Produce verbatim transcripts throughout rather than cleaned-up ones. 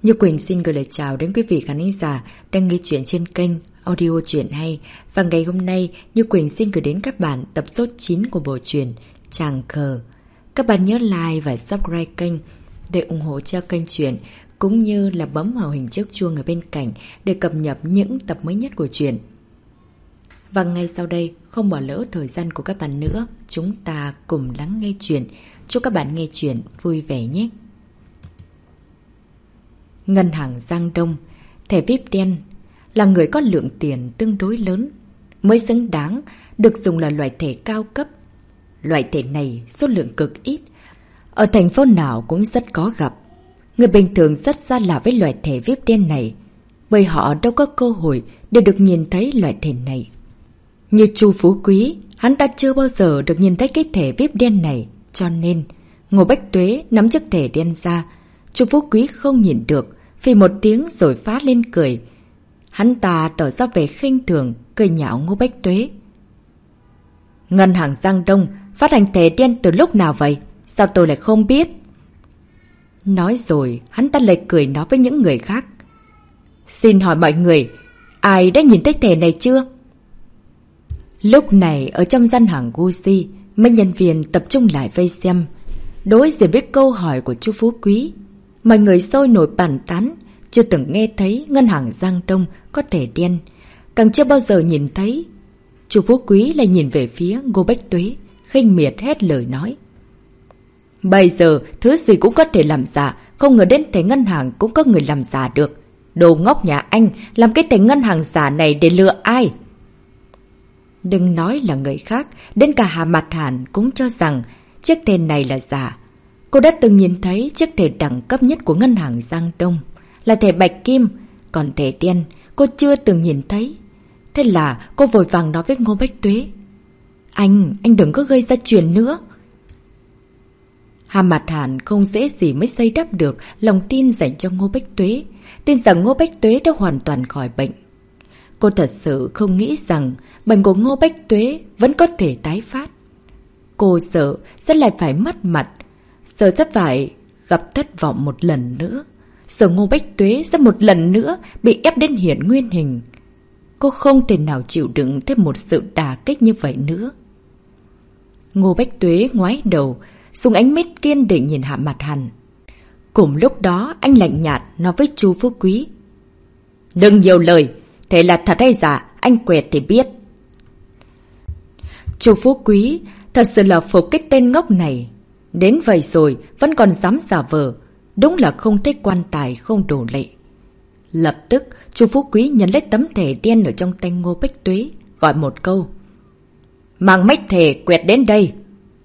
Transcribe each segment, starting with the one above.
Như Quỳnh xin gửi lời chào đến quý vị khán giả đang nghe chuyện trên kênh Audio Chuyện Hay. Và ngày hôm nay, Như Quỳnh xin gửi đến các bạn tập số chín của bộ truyện Chàng Khờ. Các bạn nhớ like và subscribe kênh để ủng hộ cho kênh truyện, cũng như là bấm vào hình chiếc chuông ở bên cạnh để cập nhật những tập mới nhất của truyện. Và ngay sau đây, không bỏ lỡ thời gian của các bạn nữa, chúng ta cùng lắng nghe chuyện. Chúc các bạn nghe chuyện vui vẻ nhé. Ngân hàng Giang Đông, thẻ víp đen là người có lượng tiền tương đối lớn, mới xứng đáng được dùng là loại thẻ cao cấp. Loại thẻ này số lượng cực ít, ở thành phố nào cũng rất có gặp. Người bình thường rất xa lạ với loại thẻ víp đen này, bởi họ đâu có cơ hội để được nhìn thấy loại thẻ này. Như Chu Phú Quý, hắn ta chưa bao giờ được nhìn thấy cái thẻ víp đen này, cho nên Ngô Bách Tuế nắm chiếc thẻ đen ra. Chu Phú Quý không nhìn được, phì một tiếng rồi phá lên cười. Hắn ta tỏ ra vẻ khinh thường, cười nhạo Ngô Bách Tuế. Ngân hàng Giang Đông phát hành thẻ đen từ lúc nào vậy? Sao tôi lại không biết? Nói rồi, hắn ta lại cười nói với những người khác. Xin hỏi mọi người, ai đã nhìn thấy thẻ này chưa? Lúc này, ở trong gian hàng Gucci, mấy nhân viên tập trung lại vây xem. Đối diện với câu hỏi của Chu Phú Quý, mọi người sôi nổi bàn tán, chưa từng nghe thấy ngân hàng Giang Đông có thẻ đen, càng chưa bao giờ nhìn thấy. Chu Phú Quý lại nhìn về phía Ngô Bách Tuế, khinh miệt hết lời nói. Bây giờ, thứ gì cũng có thể làm giả, không ngờ đến thẻ ngân hàng cũng có người làm giả được. Đồ ngốc nhà anh, làm cái thẻ ngân hàng giả này để lừa ai? Đừng nói là người khác, đến cả Hà Mạt Hàn cũng cho rằng chiếc thẻ này là giả. Cô đã từng nhìn thấy chiếc thẻ đẳng cấp nhất của ngân hàng Giang Đông, là thẻ bạch kim, còn thẻ đen cô chưa từng nhìn thấy. Thế là cô vội vàng nói với Ngô Bách Tuế. Anh, anh đừng có gây ra chuyện nữa. Hà Mạt Hàn không dễ gì mới xây đắp được lòng tin dành cho Ngô Bách Tuế, tin rằng Ngô Bách Tuế đã hoàn toàn khỏi bệnh. Cô thật sự không nghĩ rằng bệnh của Ngô Bách Tuế vẫn có thể tái phát. Cô sợ sẽ lại phải mất mặt, sợ sẽ phải gặp thất vọng một lần nữa, sợ Ngô Bách Tuế sẽ một lần nữa bị ép đến hiện nguyên hình. Cô không thể nào chịu đựng thêm một sự đả kích như vậy nữa. Ngô Bách Tuế ngoái đầu, dùng ánh mắt kiên định nhìn Hạ Mạt Hàn. Cùng lúc đó anh lạnh nhạt nói với Chu Phú Quý. Đừng nhiều lời, thế là thật hay giả, anh quẹt thì biết. Chu Phú Quý thật sự là phục cái tên ngốc này. Đến vậy rồi vẫn còn dám giả vờ, đúng là không thấy quan tài không đổ lệ. Lập tức Chu Phú Quý nhận lấy tấm thẻ đen ở trong tay Ngô Bách Tuế, gọi một câu. Mang mách thẻ quẹt đến đây.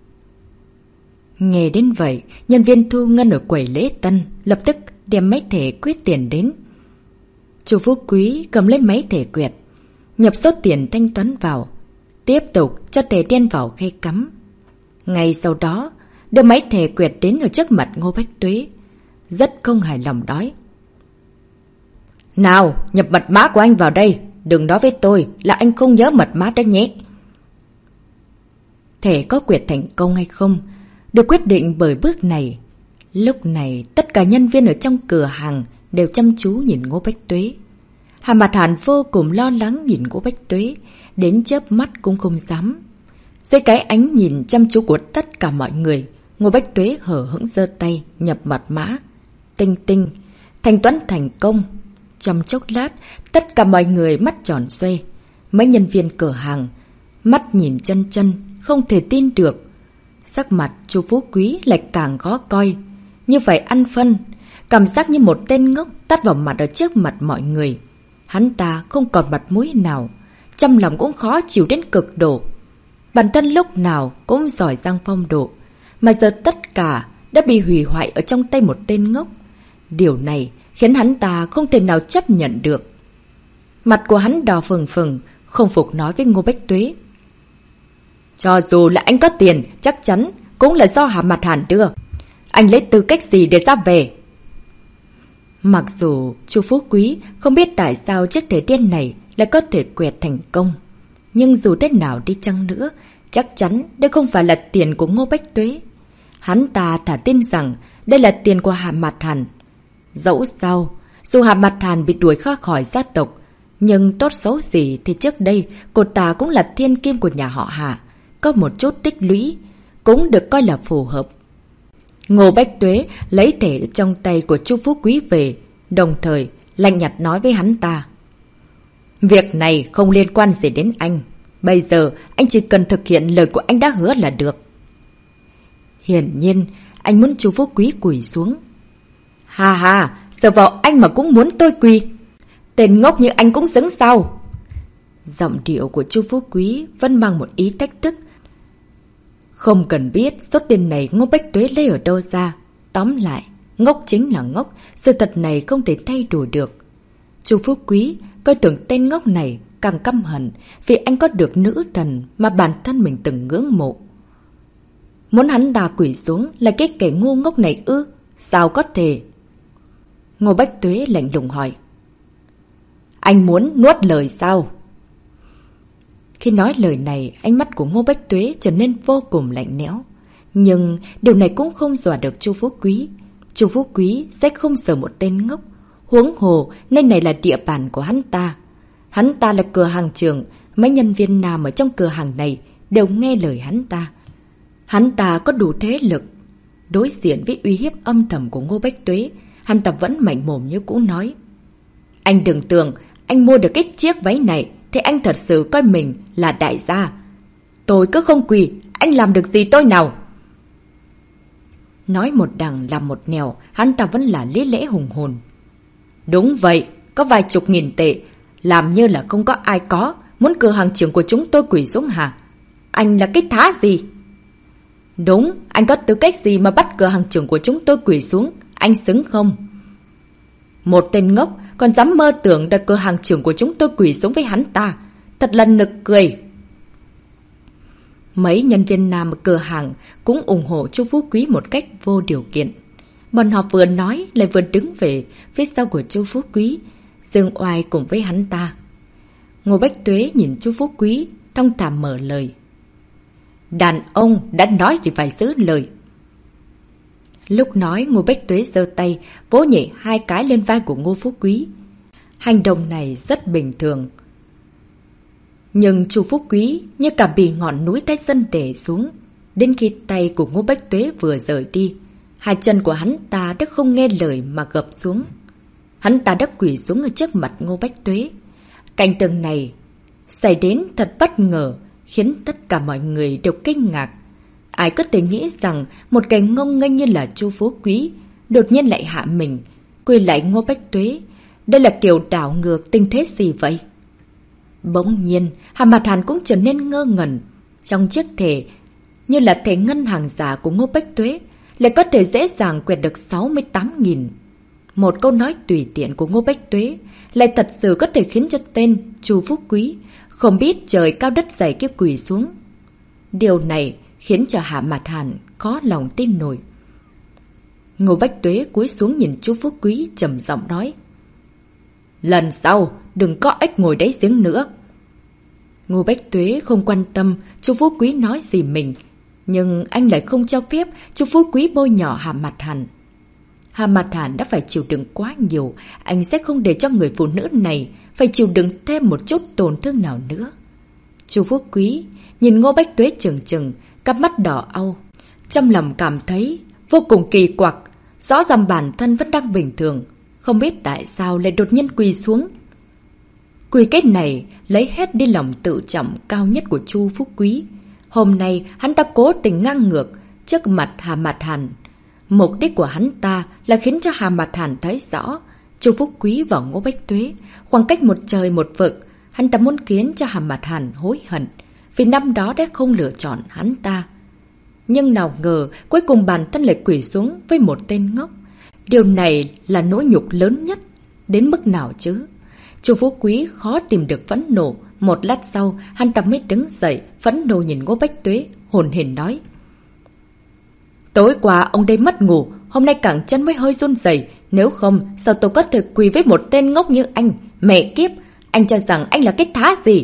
Nghe đến vậy, nhân viên thu ngân ở quầy lễ tân lập tức đem máy thẻ quyết tiền đến. Chu Phú Quý cầm lấy máy thẻ quẹt, nhập số tiền thanh toán vào, tiếp tục cho thẻ đen vào khe cắm. Ngay sau đó, đưa máy thẻ quẹt đến ở trước mặt Ngô Bách Tuế, rất không hài lòng nói. Nào, nhập mật mã của anh vào đây, đừng nói với tôi là anh không nhớ mật mã đó nhé. Thẻ có quẹt thành công hay không được quyết định bởi bước này. Lúc này tất cả nhân viên ở trong cửa hàng đều chăm chú nhìn Ngô Bách Tuế. Hà Mạt Hàn vô cùng lo lắng nhìn Ngô Bách Tuế, đến chớp mắt cũng không dám. Dưới cái ánh nhìn chăm chú của tất cả mọi người, Ngô Bách Tuế hở hững giơ tay nhập mật mã. Tinh tinh, thanh toán thành công. Trong chốc lát, tất cả mọi người mắt tròn xoe. Mấy nhân viên cửa hàng mắt nhìn chân chân, không thể tin được. Sắc mặt Chu Phú Quý lại càng khó coi. Như vậy ăn phân, cảm giác như một tên ngốc tát vào mặt ở trước mặt mọi người. Hắn ta không còn mặt mũi nào, trong lòng cũng khó chịu đến cực độ. Bản thân lúc nào cũng giỏi giang phong độ, mà giờ tất cả đã bị hủy hoại ở trong tay một tên ngốc. Điều này khiến hắn ta không thể nào chấp nhận được. Mặt của hắn đỏ phừng phừng, không phục nói với Ngô Bách Tuế. Cho dù là anh có tiền, chắc chắn cũng là do Hà Mạt Hàn đưa. Anh lấy tư cách gì để ra về? Mặc dù Chu Phú Quý không biết tại sao chiếc thẻ đen này lại có thể quẹt thành công, nhưng dù thế nào đi chăng nữa, chắc chắn đây không phải là tiền của Ngô Bách Tuế. Hắn ta thả tin rằng đây là tiền của Hà Mạt Hàn. Dẫu sao, dù Hà Mặt Hàn bị đuổi ra khỏi gia tộc, nhưng tốt xấu gì thì trước đây cô ta cũng là thiên kim của nhà họ Hà. Có một chút tích lũy, cũng được coi là phù hợp. Ngô Bách Tuế lấy thẻ trong tay của Chu Phú Quý về, đồng thời lạnh nhạt nói với hắn ta. Việc này không liên quan gì đến anh. Bây giờ anh chỉ cần thực hiện lời của anh đã hứa là được. Hiển nhiên, anh muốn Chu Phú Quý quỳ xuống. Hà hà, giờ vào anh mà cũng muốn tôi quỳ. Tên ngốc như anh cũng xứng sao? Giọng điệu của Chu Phú Quý vẫn mang một ý thách thức. Không cần biết số tiền này Ngô Bách Tuế lấy ở đâu ra. Tóm lại, ngốc chính là ngốc, sự thật này không thể thay đổi được. Chu Phú Quý coi tưởng tên ngốc này càng căm hận vì anh có được nữ thần mà bản thân mình từng ngưỡng mộ. Muốn hắn ta quỳ xuống là cái kẻ ngu ngốc này ư? Sao có thể? Ngô Bách Tuế lạnh lùng hỏi. Anh muốn nuốt lời sao? Khi nói lời này, ánh mắt của Ngô Bách Tuế trở nên vô cùng lạnh lẽo. Nhưng điều này cũng không dọa được Chu Phú Quý. Chu Phú Quý sẽ không sợ một tên ngốc. Huống hồ, nơi này là địa bàn của hắn ta. Hắn ta là cửa hàng trưởng, mấy nhân viên nào ở trong cửa hàng này đều nghe lời hắn ta. Hắn ta có đủ thế lực. Đối diện với uy hiếp âm thầm của Ngô Bách Tuế, hắn ta vẫn mạnh mồm như cũ nói. Anh đừng tưởng anh mua được cái chiếc váy này thì anh thật sự coi mình là đại gia. Tôi cứ không quỳ, anh làm được gì tôi nào? Nói một đằng làm một nẻo, hắn ta vẫn là lý lẽ hùng hồn. Đúng vậy, có vài chục nghìn tệ, làm như là không có ai có, muốn cửa hàng trưởng của chúng tôi quỳ xuống hả? Anh là cái thá gì? Đúng, anh có tư cách gì mà bắt cửa hàng trưởng của chúng tôi quỳ xuống, anh xứng không? Một tên ngốc còn dám mơ tưởng đặt cửa hàng trưởng của chúng tôi quỳ xuống với hắn ta, thật là nực cười. Mấy nhân viên nam ở cửa hàng cũng ủng hộ Chu Phú Quý một cách vô điều kiện. Bọn họ vừa nói lại vừa đứng về phía sau của Chu Phú Quý, giương oai cùng với hắn ta. Ngô Bách Tuế nhìn Chu Phú Quý, thong thả mở lời. Đàn ông đã nói thì phải giữ lời. Lúc nói, Ngô Bách Tuế giơ tay vỗ nhẹ hai cái lên vai của Ngô Phú Quý. Hành động này rất bình thường. Nhưng Chu Phú Quý như cả bị ngọn núi tay chân đè xuống. Đến khi tay của Ngô Bách Tuế vừa rời đi, hai chân của hắn ta đã không nghe lời mà gập xuống. Hắn ta đã quỳ xuống ở trước mặt Ngô Bách Tuế. Cảnh tượng này xảy đến thật bất ngờ, khiến tất cả mọi người đều kinh ngạc. Ai có thể nghĩ rằng một cái ngông nghênh như là Chu Phú Quý đột nhiên lại hạ mình, quỳ lại Ngô Bách Tuế. Đây là kiểu đảo ngược tình thế gì vậy? Bỗng nhiên, Hà Mặt Hàn cũng trở nên ngơ ngẩn. Trong chiếc thẻ, như là thẻ ngân hàng giả của Ngô Bách Tuế, lại có thể dễ dàng quẹt được sáu mươi tám nghìn. Một câu nói tùy tiện của Ngô Bách Tuế lại thật sự có thể khiến cho tên Chu Phú Quý không biết trời cao đất dày kia quỳ xuống. Điều này khiến cho Hạ Mặt Hàn khó lòng tin nổi. Ngô Bách Tuế cúi xuống nhìn Chu Phú Quý trầm giọng nói. Lần sau đừng có ếch ngồi đáy giếng nữa. Ngô Bách Tuế không quan tâm Chu Phú Quý nói gì mình, nhưng anh lại không cho phép Chu Phú Quý bôi nhỏ Hạ Mặt Hàn. Hạ Mặt Hàn đã phải chịu đựng quá nhiều, anh sẽ không để cho người phụ nữ này phải chịu đựng thêm một chút tổn thương nào nữa. Chu Phú Quý nhìn Ngô Bách Tuế chừng chừng, cặp mắt đỏ au, trong lòng cảm thấy vô cùng kỳ quặc. Rõ ràng bản thân vẫn đang bình thường, không biết tại sao lại đột nhiên quỳ xuống. Quỳ kết này lấy hết đi lòng tự trọng cao nhất của Chu Phú Quý. Hôm nay hắn ta cố tình ngang ngược trước mặt Hà Mặt Hàn. Mục đích của hắn ta là khiến cho Hà Mặt Hàn thấy rõ Chu Phú Quý và Ngô Bách Tuế khoảng cách một trời một vực. Hắn ta muốn khiến cho Hà Mặt Hàn hối hận vì năm đó đã không lựa chọn hắn ta. Nhưng nào ngờ cuối cùng bản thân lại quỳ xuống với một tên ngốc. Điều này là nỗi nhục lớn nhất đến mức nào chứ? Chu Phú Quý khó tìm được phẫn nộ. Một lát sau, hắn ta mới đứng dậy, phẫn nộ nhìn Ngô Bách Tuế, hồn hển nói. Tối qua ông đây mất ngủ, hôm nay cẳng chân mới hơi run rẩy. Nếu không, sao tôi có thể quỳ với một tên ngốc như anh? Mẹ kiếp, anh cho rằng anh là cái thá gì?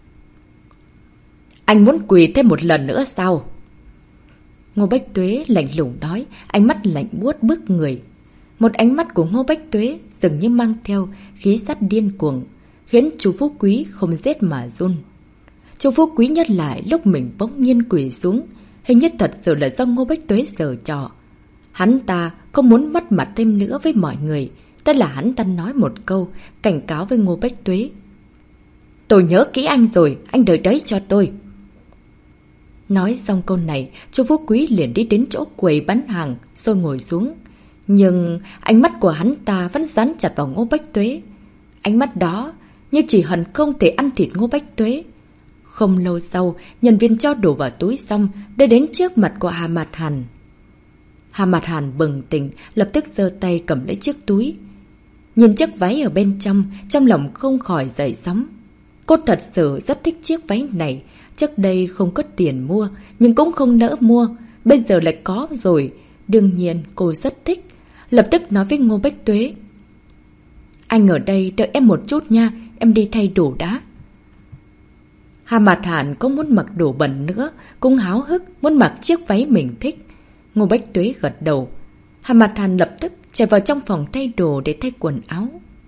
Anh muốn quỳ thêm một lần nữa sao? Ngô Bách Tuế lạnh lùng nói, ánh mắt lạnh buốt bức người. Một ánh mắt của Ngô Bách Tuế dường như mang theo khí sắt điên cuồng, khiến chú Phú Quý không rét mà run. Chú Phú Quý nhớ lại lúc mình bỗng nhiên quỳ xuống, hình như thật sự là do Ngô Bách Tuế giở trò. Hắn ta không muốn mất mặt thêm nữa với mọi người, tức là hắn ta nói một câu cảnh cáo với Ngô Bách Tuế. Tôi nhớ kỹ anh rồi, anh đợi đấy cho tôi. Nói xong câu này, chú Phú Quý liền đi đến chỗ quầy bán hàng rồi ngồi xuống. Nhưng ánh mắt của hắn ta vẫn dán chặt vào Ngô Bách Tuế. Ánh mắt đó như chỉ hận không thể ăn thịt Ngô Bách Tuế. Không lâu sau, nhân viên cho đồ vào túi xong, đưa đến trước mặt của Hà Mạt Hàn. Hà Mạt Hàn bừng tỉnh, lập tức giơ tay cầm lấy chiếc túi. Nhìn chiếc váy ở bên trong, trong lòng không khỏi dậy sóng. Cô thật sự rất thích chiếc váy này. Trước đây không có tiền mua, nhưng cũng không nỡ mua. Bây giờ lại có rồi. Đương nhiên cô rất thích. Lập tức nói với Ngô Bách Tuế. Anh ở đây đợi em một chút nha, em đi thay đồ đã. Hà Mạt Hàn cũng muốn mặc đồ bẩn nữa, cũng háo hức muốn mặc chiếc váy mình thích. Ngô Bách Tuế gật đầu. Hà Mạt Hàn lập tức chạy vào trong phòng thay đồ để thay quần áo.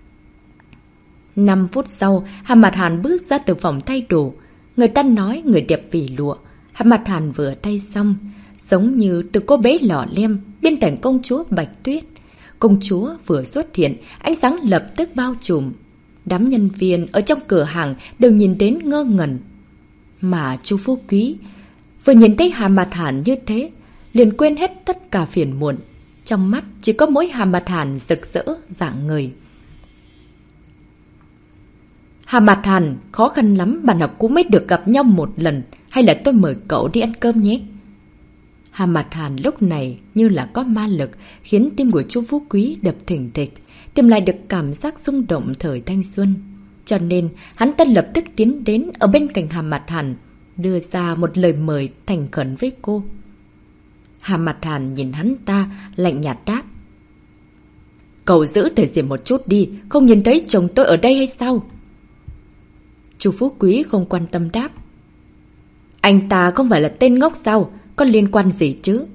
Năm phút sau, Hà Mạt Hàn bước ra từ phòng thay đồ. Người ta nói người đẹp vì lụa. Hà Mạt Hàn vừa thay xong, giống như từ cô bé lọ lem biến thành công chúa Bạch Tuyết. Công chúa vừa xuất hiện, ánh sáng lập tức bao trùm. Đám nhân viên ở trong cửa hàng đều nhìn đến ngơ ngẩn. Mà chú Phú Quý vừa nhìn thấy Hà Mạt Hàn như thế, liền quên hết tất cả phiền muộn. Trong mắt chỉ có mỗi Hà Mạt Hàn rực rỡ rạng ngời. Hà Mạt Hàn, khó khăn lắm bạn học cũng mới được gặp nhau một lần, hay là tôi mời cậu đi ăn cơm nhé. Hà Mạt Hàn lúc này như là có ma lực, khiến tim của chú Phú Quý đập thình thịch, tìm lại được cảm giác rung động thời thanh xuân. Cho nên hắn ta lập tức tiến đến ở bên cạnh Hà Mạt Hàn, đưa ra một lời mời thành khẩn với cô. Hà Mạt Hàn nhìn hắn ta, lạnh nhạt đáp. Cậu giữ thể diện một chút đi, không nhìn thấy chồng tôi ở đây hay sao? Chú Phú Quý không quan tâm đáp. Anh ta không phải là tên ngốc sao, có liên quan gì chứ?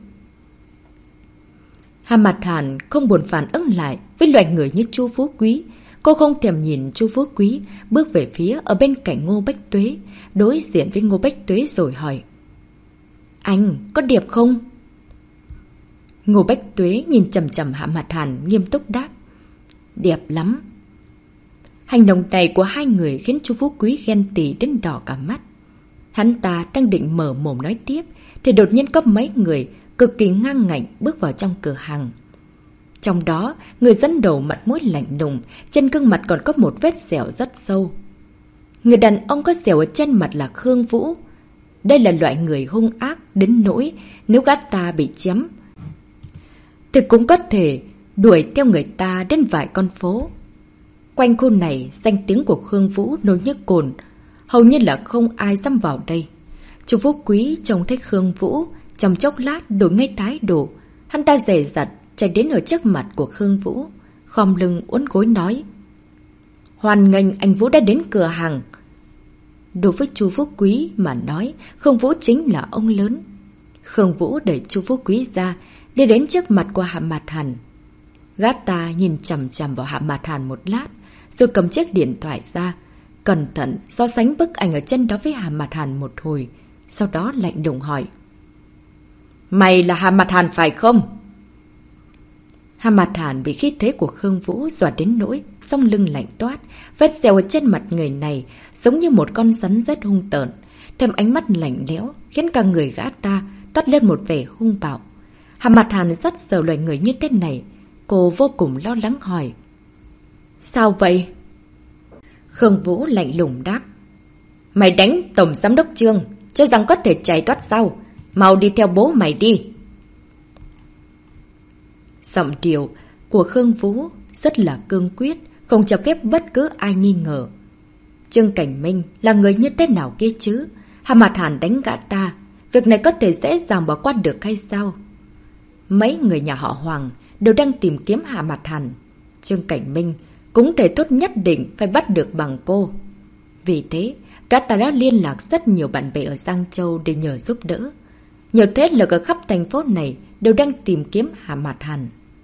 Hà Mạt Hàn không buồn phản ứng lại với loại người như Chu Phú Quý. Cô không thèm nhìn Chu Phú Quý, bước về phía ở bên cạnh Ngô Bách Tuế, đối diện với Ngô Bách Tuế rồi hỏi. Anh có đẹp không? Ngô Bách Tuế nhìn chằm chằm Hà Mạt Hàn nghiêm túc đáp. Đẹp lắm. Hành động này của hai người khiến Chu Phú Quý ghen tị đến đỏ cả mắt. Hắn ta đang định mở mồm nói tiếp, thì đột nhiên có mấy người cực kỳ ngang ngạnh bước vào trong cửa hàng. Trong đó, người dẫn đầu mặt mũi lạnh lùng, trên gương mặt còn có một vết sẹo rất sâu. Người đàn ông có sẹo ở trên mặt là Khương Vũ. Đây là loại người hung ác đến nỗi nếu gã ta bị chém thì cũng có thể đuổi theo người ta đến vài con phố. Quanh khu này, danh tiếng của Khương Vũ nổi như cồn, hầu như là không ai dám vào đây. Chú Phú Quý trông thấy Khương Vũ, trong chốc lát đổi ngay thái độ. Hắn ta dè dặt chạy đến ở trước mặt của Khương Vũ, khom lưng uốn gối nói. Hoan nghênh anh Vũ đã đến cửa hàng. Đối với chú Phú Quý mà nói, Khương Vũ chính là ông lớn. Khương Vũ đẩy chú Phú Quý ra, đi đến trước mặt của Hạ Mạt Hàn. Gã ta nhìn chằm chằm vào Hạ Mạt Hàn một lát, rồi cầm chiếc điện thoại ra, cẩn thận so sánh bức ảnh ở chân đó với Hạ Mạt Hàn một hồi, sau đó lạnh lùng hỏi. Mày là Hạ Mạt Hàn phải không? Hạ Mạt Hàn bị khí thế của Khương Vũ dọa đến nỗi song lưng lạnh toát, vết sẹo ở trên mặt người này giống như một con rắn rất hung tợn, thêm ánh mắt lạnh lẽo khiến cả người gã ta toát lên một vẻ hung bạo. Hạ Mạt Hàn rất sợ loại người như thế này, cô vô cùng lo lắng hỏi. Sao vậy? Khương Vũ lạnh lùng đáp. Mày đánh tổng giám đốc Trương, cho rằng có thể chạy thoát sao? Mau đi theo bố mày đi. Giọng điệu của Khương Vũ rất là cương quyết, không cho phép bất cứ ai nghi ngờ. Trương Cảnh Minh là người như thế nào kia chứ? Hạ Mạt Hàn đánh gã ta, việc này có thể dễ dàng bỏ qua được hay sao? Mấy người nhà họ Hoàng đều đang tìm kiếm Hạ Mạt Hàn. Trương Cảnh Minh cũng thể thốt nhất định phải bắt được bằng cô. Vì thế, gã ta đã liên lạc rất nhiều bạn bè ở Giang Châu để nhờ giúp đỡ. Nhiều thế lực ở khắp thành phố này đều đang tìm kiếm Hạ Mạt Hàn.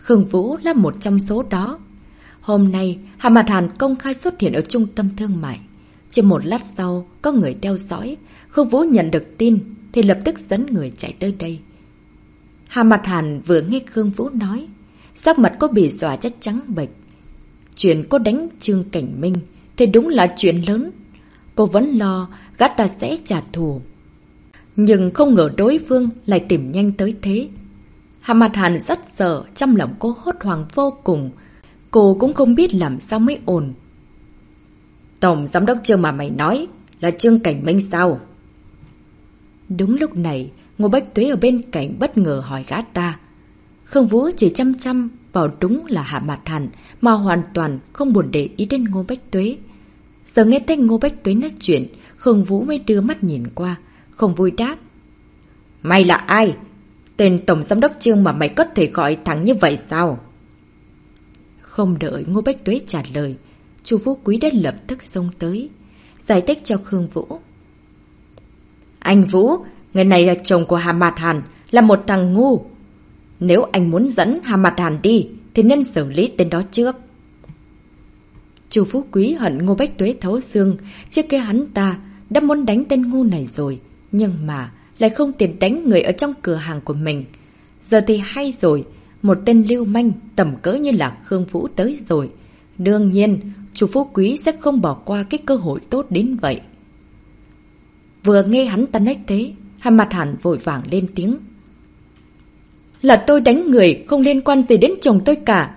Khương Vũ là một trong số đó. Hôm nay, Hà Mạt Hàn công khai xuất hiện ở trung tâm thương mại. Chỉ một lát sau, có người theo dõi. Khương Vũ nhận được tin thì lập tức dẫn người chạy tới đây. Hà Mạt Hàn vừa nghe Khương Vũ nói, sắc mặt cô bị dọa chất trắng bệch. Chuyện cô đánh Trương Cảnh Minh thì đúng là chuyện lớn. Cô vẫn lo gã ta sẽ trả thù. Nhưng không ngờ đối phương lại tìm nhanh tới thế. Hà Mạt Hàn rất sợ, trong lòng cô hốt hoảng vô cùng. Cô cũng không biết làm sao mới ổn. Tổng giám đốc Trương mà mày nói là Trương Cảnh Minh sao? Đúng lúc này, Ngô Bách Tuế ở bên cạnh bất ngờ hỏi gã ta. Khương Vũ chỉ chăm chăm vào đúng là Hà Mạt Hàn mà hoàn toàn không buồn để ý đến Ngô Bách Tuế. Giờ nghe thấy Ngô Bách Tuế nói chuyện, Khương Vũ mới đưa mắt nhìn qua, không vui đáp. Mày là ai? Tên tổng giám đốc Trương mà mày có thể gọi thẳng như vậy sao? Không đợi Ngô Bách Tuế trả lời, Chu Phú Quý đã lập tức xông tới, giải thích cho Khương Vũ. Anh Vũ, người này là chồng của Hà Mạt Hàn, là một thằng ngu. Nếu anh muốn dẫn Hà Mạt Hàn đi, thì nên xử lý tên đó trước. Chu Phú Quý hận Ngô Bách Tuế thấu xương, trước kia hắn ta đã muốn đánh tên ngu này rồi, nhưng mà lại không tiền đánh người ở trong cửa hàng của mình. Giờ thì hay rồi, một tên lưu manh tầm cỡ như là Khương Vũ tới rồi. Đương nhiên, Chu Phú Quý sẽ không bỏ qua cái cơ hội tốt đến vậy. Vừa nghe hắn ta nói thế, Hà Mạt Hàn vội vàng lên tiếng. Là tôi đánh người, không liên quan gì đến chồng tôi cả.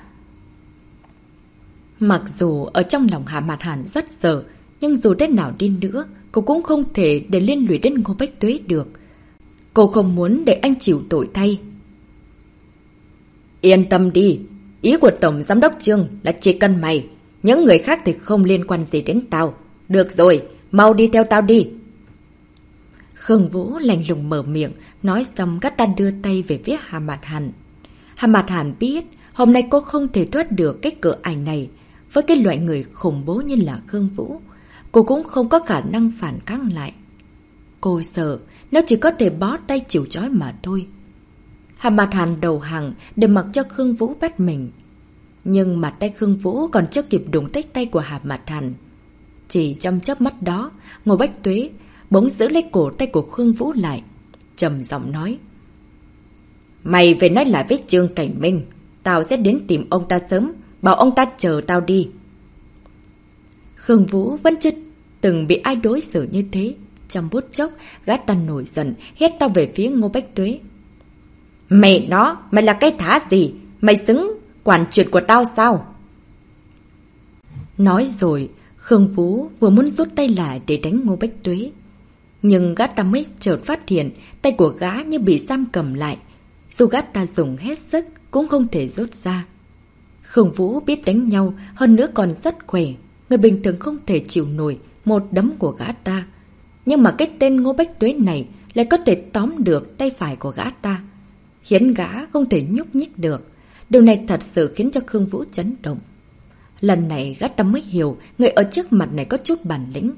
Mặc dù ở trong lòng Hà Mạt Hàn rất sợ, nhưng dù thế nào đi nữa, cô cũng không thể để liên lụy đến Ngô Bách Tuế được. Cô không muốn để anh chịu tội thay. Yên tâm đi, ý của Tổng Giám đốc Trương là chỉ cần mày, những người khác thì không liên quan gì đến tao. Được rồi, mau đi theo tao đi. Khương Vũ lạnh lùng mở miệng, nói xong gã ta đưa tay về phía Hà Mạt Hàn. Hà Mạt Hàn biết hôm nay cô không thể thoát được cái cửa ải này. Với cái loại người khủng bố như là Khương Vũ, cô cũng không có khả năng phản kháng lại. Cô sợ nếu chỉ có thể bó tay chịu trói mà thôi. Hà Mạt Hàn đầu hàng để mặc cho Khương Vũ bắt mình. Nhưng mà tay Khương Vũ còn chưa kịp đụng tới tay của Hà Mạt Hàn. Chỉ trong chớp mắt đó, Ngô Bách Tuế bỗng giữ lấy cổ tay của Khương Vũ lại, trầm giọng nói. Mày về nói lại với Trương Cảnh Minh, tao sẽ đến tìm ông ta sớm, bảo ông ta chờ tao đi. Khương Vũ vẫn chưa từng bị ai đối xử như thế. Trong bút chốc, gã ta nổi giận, hét tao về phía Ngô Bách Tuế. Mẹ nó, mày là cái thá gì? Mày xứng quản chuyện của tao sao? Nói rồi, Khương Vũ vừa muốn rút tay lại để đánh Ngô Bách Tuế. Nhưng gã ta mới chợt phát hiện tay của gã như bị giam cầm lại. Dù gã ta dùng hết sức cũng không thể rút ra. Khương Vũ biết đánh nhau, hơn nữa còn rất khỏe. Người bình thường không thể chịu nổi một đấm của gã ta. Nhưng mà cái tên Ngô Bách Tuế này lại có thể tóm được tay phải của gã ta, khiến gã không thể nhúc nhích được. Điều này thật sự khiến cho Khương Vũ chấn động. Lần này gã ta mới hiểu người ở trước mặt này có chút bản lĩnh.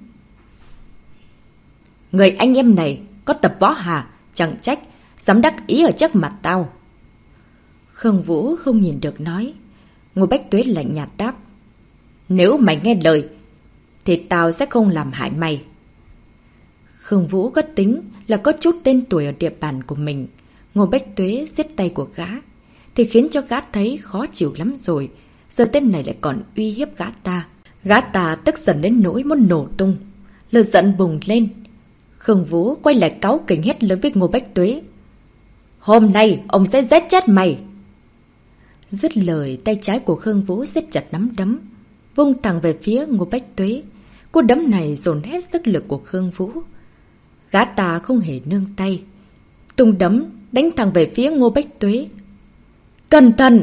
Người anh em này có tập võ hà, chẳng trách dám đắc ý ở trước mặt tao. Khương Vũ không nhìn được nói. Ngô Bách Tuế lạnh nhạt đáp. Nếu mày nghe lời thì tao sẽ không làm hại mày. Khương Vũ có tính là có chút tên tuổi ở địa bàn của mình. Ngô Bách Tuế siết tay của gã thì khiến cho gã thấy khó chịu lắm rồi. Giờ tên này lại còn uy hiếp gã ta. Gã ta tức giận đến nỗi muốn nổ tung. Lửa giận bùng lên. Khương Vũ quay lại cáu kỉnh hét lớn với Ngô Bách Tuế. Hôm nay ông sẽ giết chết mày. Dứt lời, tay trái của Khương Vũ siết chặt nắm đấm, vung thẳng về phía Ngô Bách Tuế. Cú đấm này dồn hết sức lực của Khương Vũ. Gã ta không hề nương tay, tung đấm đánh thẳng về phía Ngô Bách Tuế. Cẩn thận!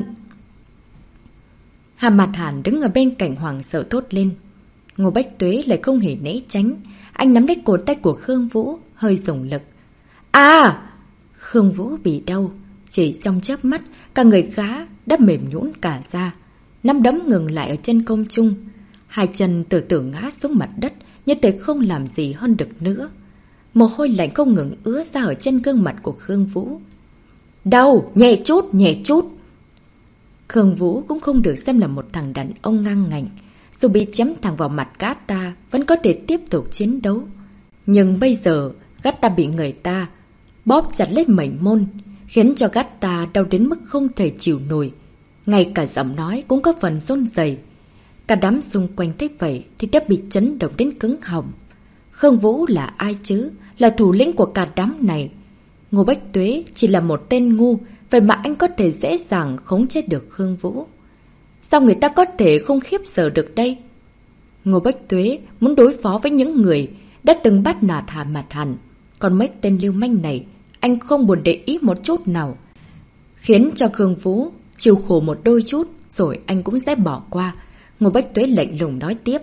Hà Mạt Hàn đứng ở bên cạnh hoảng sợ thốt lên. Ngô Bách Tuế lại không hề né tránh. Anh nắm lấy cổ tay của Khương Vũ, hơi dùng lực. À! Khương Vũ bị đau. Chỉ trong chớp mắt, cả người gã đã mềm nhũn cả ra. Nắm đấm ngừng lại ở chân không trung. Hai chân từ từ ngã xuống mặt đất, như thể không làm gì hơn được nữa. Mồ hôi lạnh không ngừng ứa ra ở trên gương mặt của Khương Vũ. Đau! Nhẹ chút! Nhẹ chút! Khương Vũ cũng không được xem là một thằng đàn ông ngang ngạnh. Dù bị chém thẳng vào mặt gã ta, vẫn có thể tiếp tục chiến đấu. Nhưng bây giờ, gã ta bị người ta bóp chặt lấy mệnh môn, khiến cho gã ta đau đến mức không thể chịu nổi. Ngay cả giọng nói cũng có phần run rẩy. Cả đám xung quanh thấy vậy thì đã bị chấn động đến cứng họng. Khương Vũ là ai chứ? Là thủ lĩnh của cả đám này. Ngô Bách Tuế chỉ là một tên ngu, vậy mà anh có thể dễ dàng khống chế được Khương Vũ. Sao người ta có thể không khiếp sợ được đây? Ngô Bách Tuế muốn đối phó với những người đã từng bắt nạt Hà Mạt Hàn. Còn mấy tên lưu manh này, anh không buồn để ý một chút nào. Khiến cho Khương Vũ chịu khổ một đôi chút, rồi anh cũng sẽ bỏ qua. Ngô Bách Tuế lạnh lùng nói tiếp.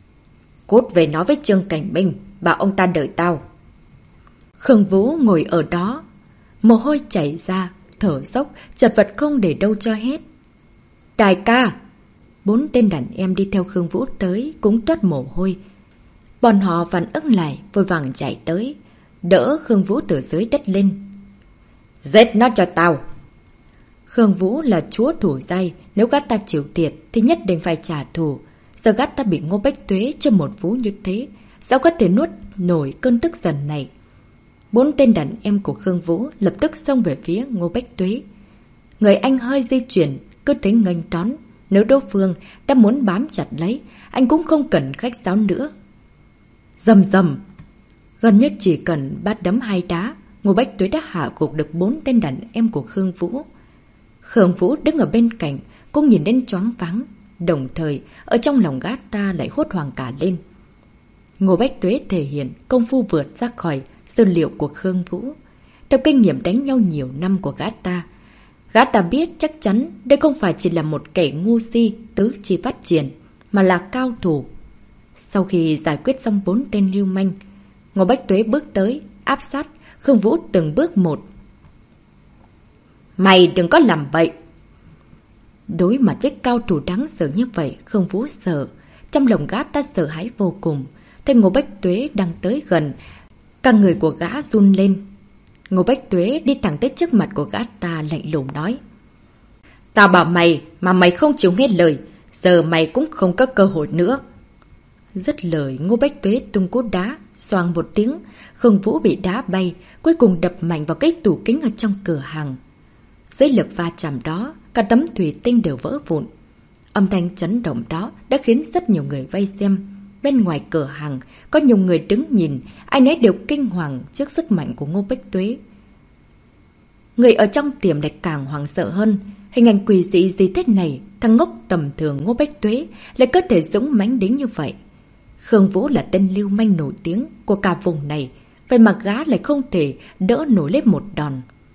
Cút về nói với Trương Cảnh Minh, bảo ông ta đợi tao. Khương Vũ ngồi ở đó, mồ hôi chảy ra, thở dốc, chật vật không để đâu cho hết. Đại ca! Bốn tên đàn em đi theo Khương Vũ tới cũng toát mồ hôi. Bọn họ phản ứng lại, vội vàng chạy tới, đỡ Khương Vũ từ dưới đất lên. Giết nó cho tao! Khương Vũ là chúa thủ dai, nếu gã ta chịu thiệt thì nhất định phải trả thù. Giờ gã ta bị Ngô Bách Tuế cho một vú như thế, sao có thể nuốt nổi cơn tức giận này? Bốn tên đàn em của Khương Vũ lập tức xông về phía Ngô Bách Tuế. Người anh hơi di chuyển, cứ thế nghênh đón. Nếu đối phương đã muốn bám chặt lấy, anh cũng không cần khách sáo nữa. Rầm rầm! Gần nhất chỉ cần bát đấm hai đá, Ngô Bách Tuế đã hạ gục được bốn tên đàn em của Khương Vũ. Khương Vũ đứng ở bên cạnh, cũng nhìn đến choáng váng. Đồng thời, ở trong lòng gã ta lại hốt hoảng cả lên. Ngô Bách Tuế thể hiện công phu vượt ra khỏi dữ liệu của Khương Vũ. Theo kinh nghiệm đánh nhau nhiều năm của gã ta, gã ta biết chắc chắn đây không phải chỉ là một kẻ ngu si tứ chi phát triển, mà là cao thủ. Sau khi giải quyết xong bốn tên lưu manh, Ngô Bách Tuế bước tới, áp sát Khương Vũ từng bước một. Mày đừng có làm vậy! Đối mặt với cao thủ đáng sợ như vậy, Khương Vũ sợ. Trong lòng gã ta sợ hãi vô cùng. Thấy Ngô Bách Tuế đang tới gần, cả người của gã run lên. Ngô Bách Tuế đi thẳng tới trước mặt của gã ta lạnh lùng nói. Tao bảo mày mà mày không chịu nghe lời, giờ mày cũng không có cơ hội nữa. Dứt lời, Ngô Bách Tuế tung cú đá, xoàng một tiếng, Khương Vũ bị đá bay, cuối cùng đập mạnh vào cái tủ kính ở trong cửa hàng. Dưới lực va chạm đó, cả tấm thủy tinh đều vỡ vụn. Âm thanh chấn động đó đã khiến rất nhiều người vây xem. Bên ngoài cửa hàng, có nhiều người đứng nhìn, ai nấy đều kinh hoàng trước sức mạnh của Ngô Bách Tuế. Người ở trong tiệm lại càng hoảng sợ hơn. Hình ảnh quỷ dị gì thế này, thằng ngốc tầm thường Ngô Bách Tuế lại có thể dũng mãnh đến như vậy. Khương Vũ là tên lưu manh nổi tiếng của cả vùng này, vậy mà gã lại không thể đỡ nổi lên một đòn.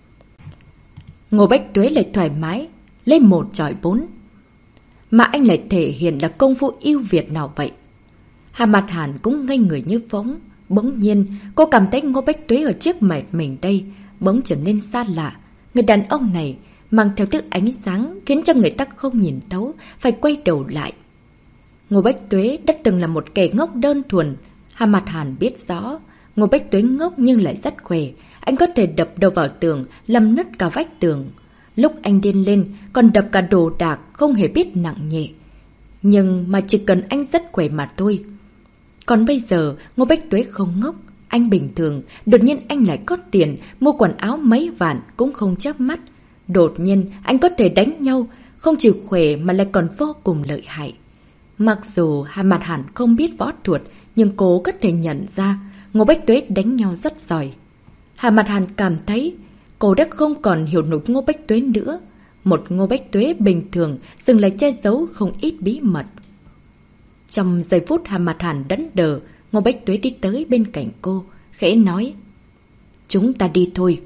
Ngô Bách Tuế lại thoải mái, lên một chọi bốn. Mà anh lại thể hiện là công phu yêu Việt nào vậy? Hà Mạt Hàn cũng ngây người như phóng. Bỗng nhiên, cô cảm thấy Ngô Bách Tuế ở trước mặt mình đây bỗng trở nên xa lạ. Người đàn ông này mang theo thứ ánh sáng khiến cho người ta không nhìn thấu, phải quay đầu lại. Ngô Bách Tuế đã từng là một kẻ ngốc đơn thuần. Hà Mạt Hàn biết rõ, Ngô Bách Tuế ngốc nhưng lại rất khỏe. Anh có thể đập đầu vào tường, làm nứt cả vách tường. Lúc anh điên lên, còn đập cả đồ đạc, không hề biết nặng nhẹ. Nhưng mà chỉ cần anh rất khỏe mà thôi. Còn bây giờ, Ngô Bách Tuế không ngốc. Anh bình thường, đột nhiên anh lại có tiền, mua quần áo mấy vạn cũng không chớp mắt. Đột nhiên, anh có thể đánh nhau, không chỉ khỏe mà lại còn vô cùng lợi hại. Mặc dù Hà Mạt Hàn không biết võ thuật, nhưng cô có thể nhận ra Ngô Bách Tuế đánh nhau rất giỏi. Hà Mạt Hàn cảm thấy cô đã không còn hiểu nổi Ngô Bách Tuế nữa. Một Ngô Bách Tuế bình thường dừng lại che giấu không ít bí mật. Trong giây phút Hà Mạt Hàn đẫn đờ, Ngô Bách Tuế đi tới bên cạnh cô, khẽ nói. Chúng ta đi thôi.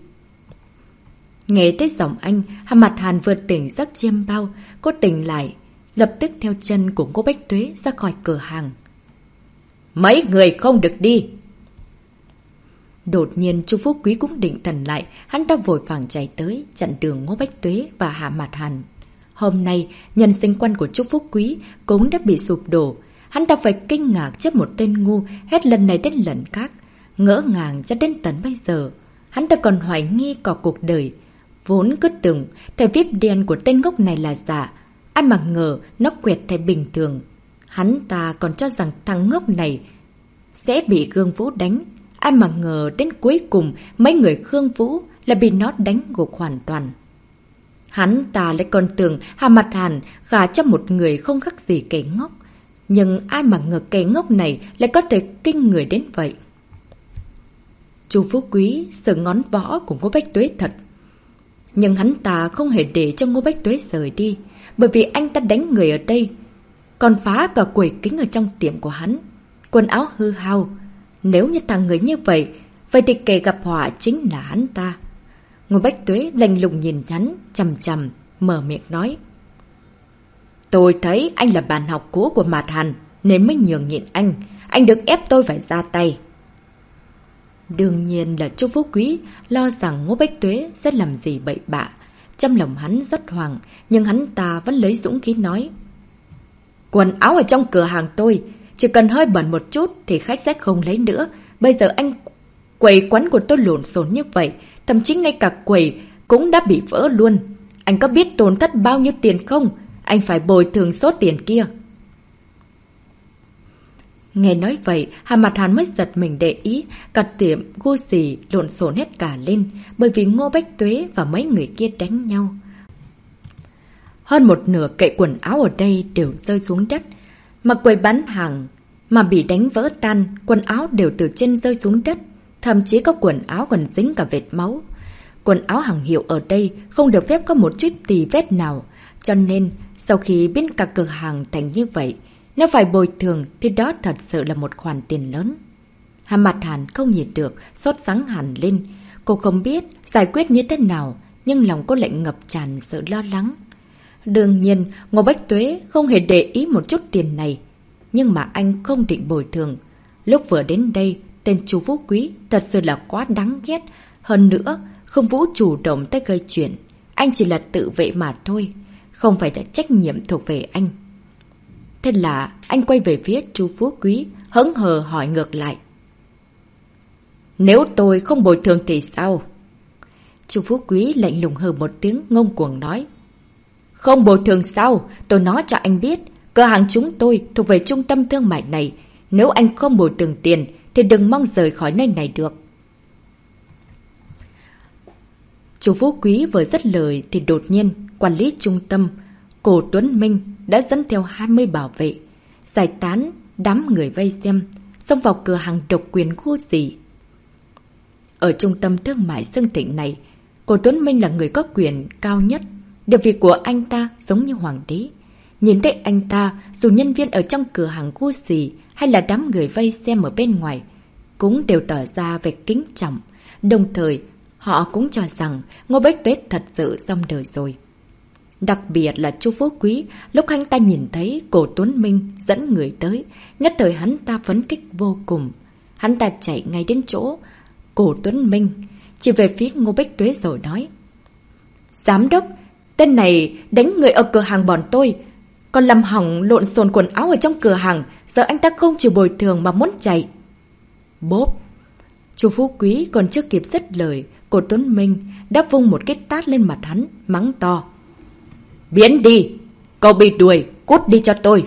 Nghe tới giọng anh, Hà Mạt Hàn vừa tỉnh giấc chiêm bao, cô tỉnh lại, lập tức theo chân của Ngô Bách Tuế ra khỏi cửa hàng. Mấy người không được đi! Đột nhiên Chu Phú Quý cũng định thần lại, hắn ta vội vàng chạy tới, chặn đường Ngô Bách Tuế và Hà Mạt Hàn. Hôm nay, nhân sinh quan của Chu Phú Quý cũng đã bị sụp đổ. Hắn ta phải kinh ngạc trước một tên ngu hết lần này đến lần khác, ngỡ ngàng cho đến tận bây giờ. Hắn ta còn hoài nghi cả cuộc đời. Vốn cứ tưởng thẻ víp đen của tên ngốc này là giả, ai mà ngờ nó quẹt thẻ bình thường. Hắn ta còn cho rằng thằng ngốc này sẽ bị Khương Vũ đánh, ai mà ngờ đến cuối cùng mấy người Khương Vũ là bị nó đánh gục hoàn toàn. Hắn ta lại còn tưởng Hà Mặt Hàn gả cho một người không khác gì kẻ ngốc, nhưng ai mà ngờ kẻ ngốc này lại có thể kinh người đến vậy. Chu Phú Quý sờ ngón võ của Ngô Bách Tuế thật. Nhưng hắn ta không hề để cho Ngô Bách Tuế rời đi, bởi vì anh ta đánh người ở đây, còn phá cả quầy kính ở trong tiệm của hắn. Quần áo hư hao. Nếu như thằng người như vậy, vậy thì kẻ gặp họa chính là hắn ta. Ngô Bách Tuế lạnh lùng nhìn hắn, chằm chằm, mở miệng nói. Tôi thấy anh là bạn học cũ của Mạt Hàn, nên mới nhường nhịn anh. Anh được ép tôi phải ra tay. Đương nhiên là Chu Phú Quý lo rằng Ngô Bách Tuế sẽ làm gì bậy bạ. Trong lòng hắn rất hoảng, nhưng hắn ta vẫn lấy dũng khí nói. Quần áo ở trong cửa hàng tôi, chỉ cần hơi bẩn một chút thì khách sẽ không lấy nữa. Bây giờ anh quầy quán của tôi lộn xộn như vậy, thậm chí ngay cả quầy cũng đã bị vỡ luôn. Anh có biết tổn thất bao nhiêu tiền không? Anh phải bồi thường số tiền kia. Nghe nói vậy, Hà Mặt Hàn mới giật mình để ý, cả tiệm gu xì lộn xộn hết cả lên, bởi vì Ngô Bách Tuế và mấy người kia đánh nhau. Hơn một nửa kệ quần áo ở đây đều rơi xuống đất, mà quầy bán hàng mà bị đánh vỡ tan, quần áo đều từ trên rơi xuống đất, thậm chí có quần áo còn dính cả vệt máu. Quần áo hàng hiệu ở đây không được phép có một chút tì vết nào, cho nên sau khi biến cả cửa hàng thành như vậy, nếu phải bồi thường thì đó thật sự là một khoản tiền lớn. Hà Mặt Hàn không nhìn được, sốt sắng hẳn lên. Cô không biết giải quyết như thế nào, nhưng lòng cô lại ngập tràn sự lo lắng. Đương nhiên, Ngô Bách Tuế không hề để ý một chút tiền này. Nhưng mà anh không định bồi thường. Lúc vừa đến đây, tên Chu Phú Quý thật sự là quá đáng ghét. Hơn nữa, Khương Vũ chủ động tới gây chuyện. Anh chỉ là tự vệ mà thôi, không phải là trách nhiệm thuộc về anh. Thế là anh quay về phía Chu Phú Quý, hớn hờ hỏi ngược lại. Nếu tôi không bồi thường thì sao? Chu Phú Quý lạnh lùng hừ một tiếng, ngông cuồng nói. Không bồi thường sao? Tôi nói cho anh biết, cửa hàng chúng tôi thuộc về trung tâm thương mại này. Nếu anh không bồi thường tiền thì đừng mong rời khỏi nơi này được. Chu Phú Quý vừa dứt lời thì đột nhiên quản lý trung tâm Cổ Tuấn Minh đã dẫn theo hai mươi bảo vệ, giải tán đám người vây xem, xông vào cửa hàng độc quyền khu gì. Ở trung tâm thương mại Sơn Thịnh này, Cổ Tuấn Minh là người có quyền cao nhất. Địa vị của anh ta giống như hoàng đế. Nhìn thấy anh ta, dù nhân viên ở trong cửa hàng khu gì hay là đám người vây xem ở bên ngoài, cũng đều tỏ ra vẻ kính trọng. Đồng thời, họ cũng cho rằng Ngô Bách Tuế thật sự xong đời rồi. Đặc biệt là Chu Phú Quý, lúc anh ta nhìn thấy Cổ Tuấn Minh dẫn người tới, nhất thời hắn ta phấn khích vô cùng. Hắn ta chạy ngay đến chỗ Cổ Tuấn Minh, chỉ về phía Ngô Bách Tuế rồi nói. Giám đốc, tên này đánh người ở cửa hàng bọn tôi, còn làm hỏng lộn xộn quần áo ở trong cửa hàng, giờ anh ta không chịu bồi thường mà muốn chạy. Bốp! Chu Phú Quý còn chưa kịp dứt lời, Cổ Tuấn Minh đã vung một cái tát lên mặt hắn, mắng to. Biến đi! Cậu bị đuổi, cút đi cho tôi!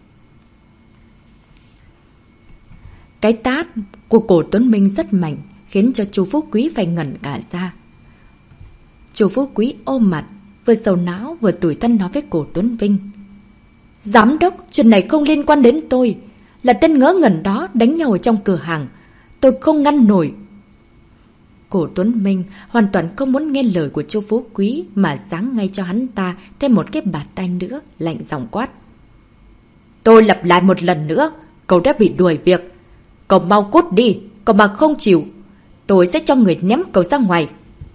Cái tát của Cổ Tuấn Minh rất mạnh, khiến cho Chu Phú Quý phải ngẩn cả ra. Chu Phú Quý ôm mặt, vừa sầu não vừa tủi thân nói với Cổ Tuấn Minh. Giám đốc, chuyện này không liên quan đến tôi. Là tên ngớ ngẩn đó đánh nhau ở trong cửa hàng. Tôi không ngăn nổi. Cổ Tuấn Minh hoàn toàn không muốn nghe lời của Chu Phú Quý mà giáng ngay cho hắn ta thêm một cái bạt tay nữa, lạnh giọng quát. Tôi lặp lại một lần nữa, cậu đã bị đuổi việc. Cậu mau cút đi, cậu mà không chịu, tôi sẽ cho người ném cậu ra ngoài.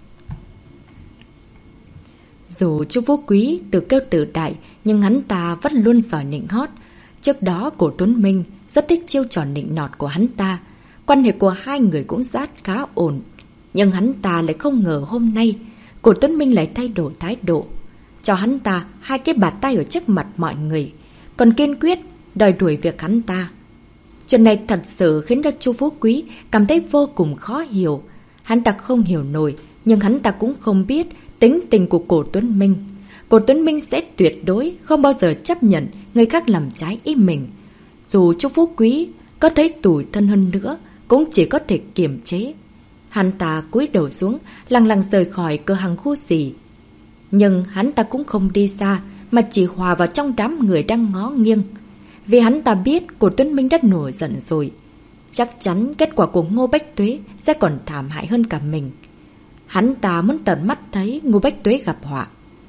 Dù Chu Phú Quý tự kêu tự đại, nhưng hắn ta vẫn luôn giỏi nịnh hót. Trước đó Cổ Tuấn Minh rất thích chiêu trò nịnh nọt của hắn ta. Quan hệ của hai người cũng rất khá ổn. Nhưng hắn ta lại không ngờ hôm nay Cổ Tuấn Minh lại thay đổi thái độ, cho hắn ta hai cái bạt tay ở trước mặt mọi người, còn kiên quyết đòi đuổi việc hắn ta. Chuyện này thật sự khiến cho Chu Phú Quý cảm thấy vô cùng khó hiểu. Hắn ta không hiểu nổi, nhưng hắn ta cũng không biết tính tình của cổ Tuấn Minh. Cổ Tuấn Minh sẽ tuyệt đối không bao giờ chấp nhận người khác làm trái ý mình. Dù Chu Phú Quý có thấy tủi thân hơn nữa, cũng chỉ có thể kiềm chế. Hắn ta cúi đầu xuống, lặng lặng rời khỏi cửa hàng khu xì. Nhưng hắn ta cũng không đi xa, mà chỉ hòa vào trong đám người đang ngó nghiêng. Vì hắn ta biết cổ Tuấn Minh đã nổi giận rồi. Chắc chắn kết quả của Ngô Bách Tuế sẽ còn thảm hại hơn cả mình. Hắn ta muốn tận mắt thấy Ngô Bách Tuế gặp họa.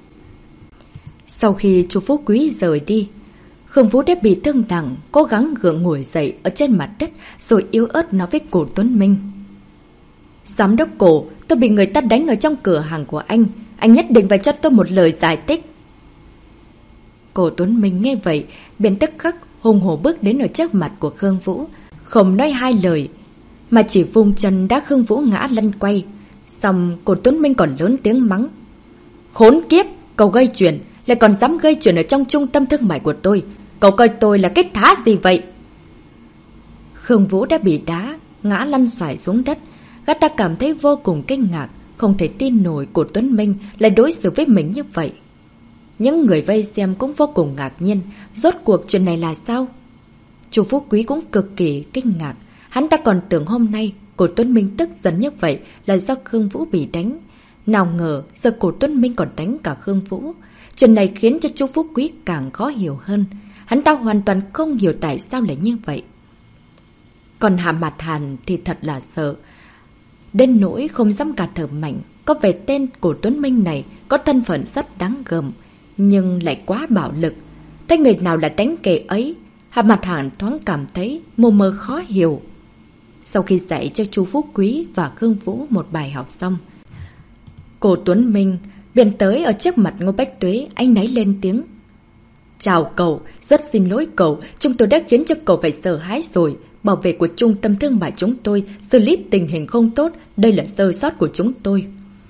Sau khi Chu Phú Quý rời đi, Khương Vũ đã bị thương nặng, cố gắng gượng ngồi dậy ở trên mặt đất rồi yếu ớt nói với cổ Tuấn Minh. Giám đốc Cổ, tôi bị người ta đánh ở trong cửa hàng của anh. Anh nhất định phải cho tôi một lời giải thích. Cổ Tuấn Minh nghe vậy,便tức khắc hùng hổ bước đến ở trước mặt của Khương Vũ, không nói hai lời, mà chỉ vung chân đá Khương Vũ ngã lăn quay. Xong cổ Tuấn Minh còn lớn tiếng mắng. Khốn kiếp, cậu gây chuyện, lại còn dám gây chuyện ở trong trung tâm thương mại của tôi. Cậu coi tôi là cái thá gì vậy? Khương Vũ đã bị đá, ngã lăn xoài xuống đất. Gã ta cảm thấy vô cùng kinh ngạc, không thể tin nổi cổ Tuấn Minh lại đối xử với mình như vậy. Những người vây xem cũng vô cùng ngạc nhiên, rốt cuộc chuyện này là sao? Chu Phú Quý cũng cực kỳ kinh ngạc, hắn ta còn tưởng hôm nay cổ Tuấn Minh tức giận như vậy là do Khương Vũ bị đánh. Nào ngờ giờ cổ Tuấn Minh còn đánh cả Khương Vũ. Chuyện này khiến cho Chu Phú Quý càng khó hiểu hơn, hắn ta hoàn toàn không hiểu tại sao lại như vậy. Còn Hạ Mạt Hàn thì thật là sợ, đến nỗi không dám cả thở mạnh. Có vẻ tên cổ Tuấn Minh này có thân phận rất đáng gờm, nhưng lại quá bạo lực. Thấy người nào là đánh kẻ ấy, Hạ Mạt Hàn thoáng cảm thấy mù mờ khó hiểu. Sau khi dạy cho Chu Phú Quý và Khương Vũ một bài học xong, cổ Tuấn Minh便tới ở trước mặt Ngô Bách Tuế, anh náy lên tiếng. Chào cậu, rất xin lỗi cậu, chúng tôi đã khiến cho cậu phải sợ hãi rồi. Bảo vệ của trung tâm thương mại chúng tôi xử lý tình hình không tốt, đây là sơ sót của chúng tôi.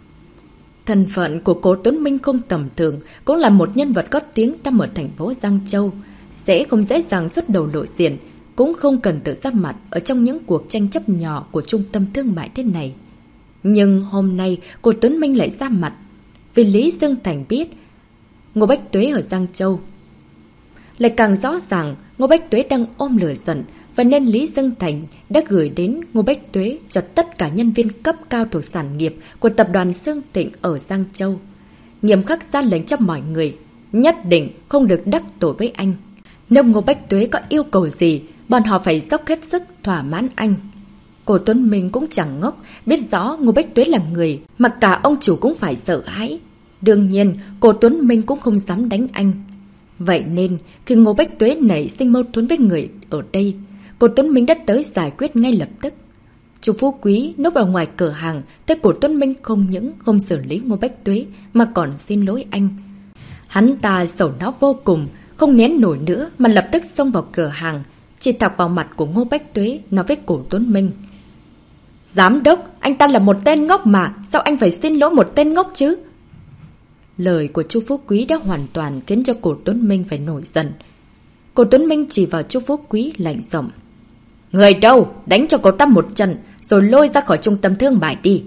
Thân phận của cố Tuấn Minh không tầm thường, cũng là một nhân vật có tiếng tăm ở thành phố Giang Châu, sẽ không dễ dàng xuất đầu lộ diện, cũng không cần tự ra mặt ở trong những cuộc tranh chấp nhỏ của trung tâm thương mại thế này. Nhưng hôm nay cô Tuấn Minh lại ra mặt, vì Lý Dương Thành biết Ngô Bách Tuế ở Giang Châu. Lại càng rõ ràng Ngô Bách Tuế đang ôm lửa giận, và nên Lý Dương Thành đã gửi đến Ngô Bách Tuế cho tất cả nhân viên cấp cao thuộc sản nghiệp của tập đoàn Dương Thịnh ở Giang Châu, nghiêm khắc ra lệnh cho mọi người, nhất định không được đắc tội với anh. Nếu Ngô Bách Tuế có yêu cầu gì, bọn họ phải dốc hết sức thỏa mãn anh. Cô Tuấn Minh cũng chẳng ngốc, biết rõ Ngô Bách Tuế là người mà cả ông chủ cũng phải sợ hãi. Đương nhiên, cô Tuấn Minh cũng không dám đánh anh. Vậy nên, khi Ngô Bách Tuế nảy sinh mâu thuẫn với người ở đây, cô Tuấn Minh đã tới giải quyết ngay lập tức. Chu Phú Quý núp ở ngoài cửa hàng, thấy cô Tuấn Minh không những không xử lý Ngô Bách Tuế mà còn xin lỗi anh. Hắn ta sầu não vô cùng, không nén nổi nữa mà lập tức xông vào cửa hàng, chỉ thọc vào mặt của Ngô Bách Tuế, nói với cổ Tuấn Minh. Giám đốc, anh ta là một tên ngốc mà, sao anh phải xin lỗi một tên ngốc chứ? Lời của Chu Phú Quý đã hoàn toàn khiến cho cổ Tuấn Minh phải nổi giận. Cổ Tuấn Minh chỉ vào Chu Phú Quý lạnh giọng. Người đâu, đánh cho cậu ta một trận, rồi lôi ra khỏi trung tâm thương mại đi.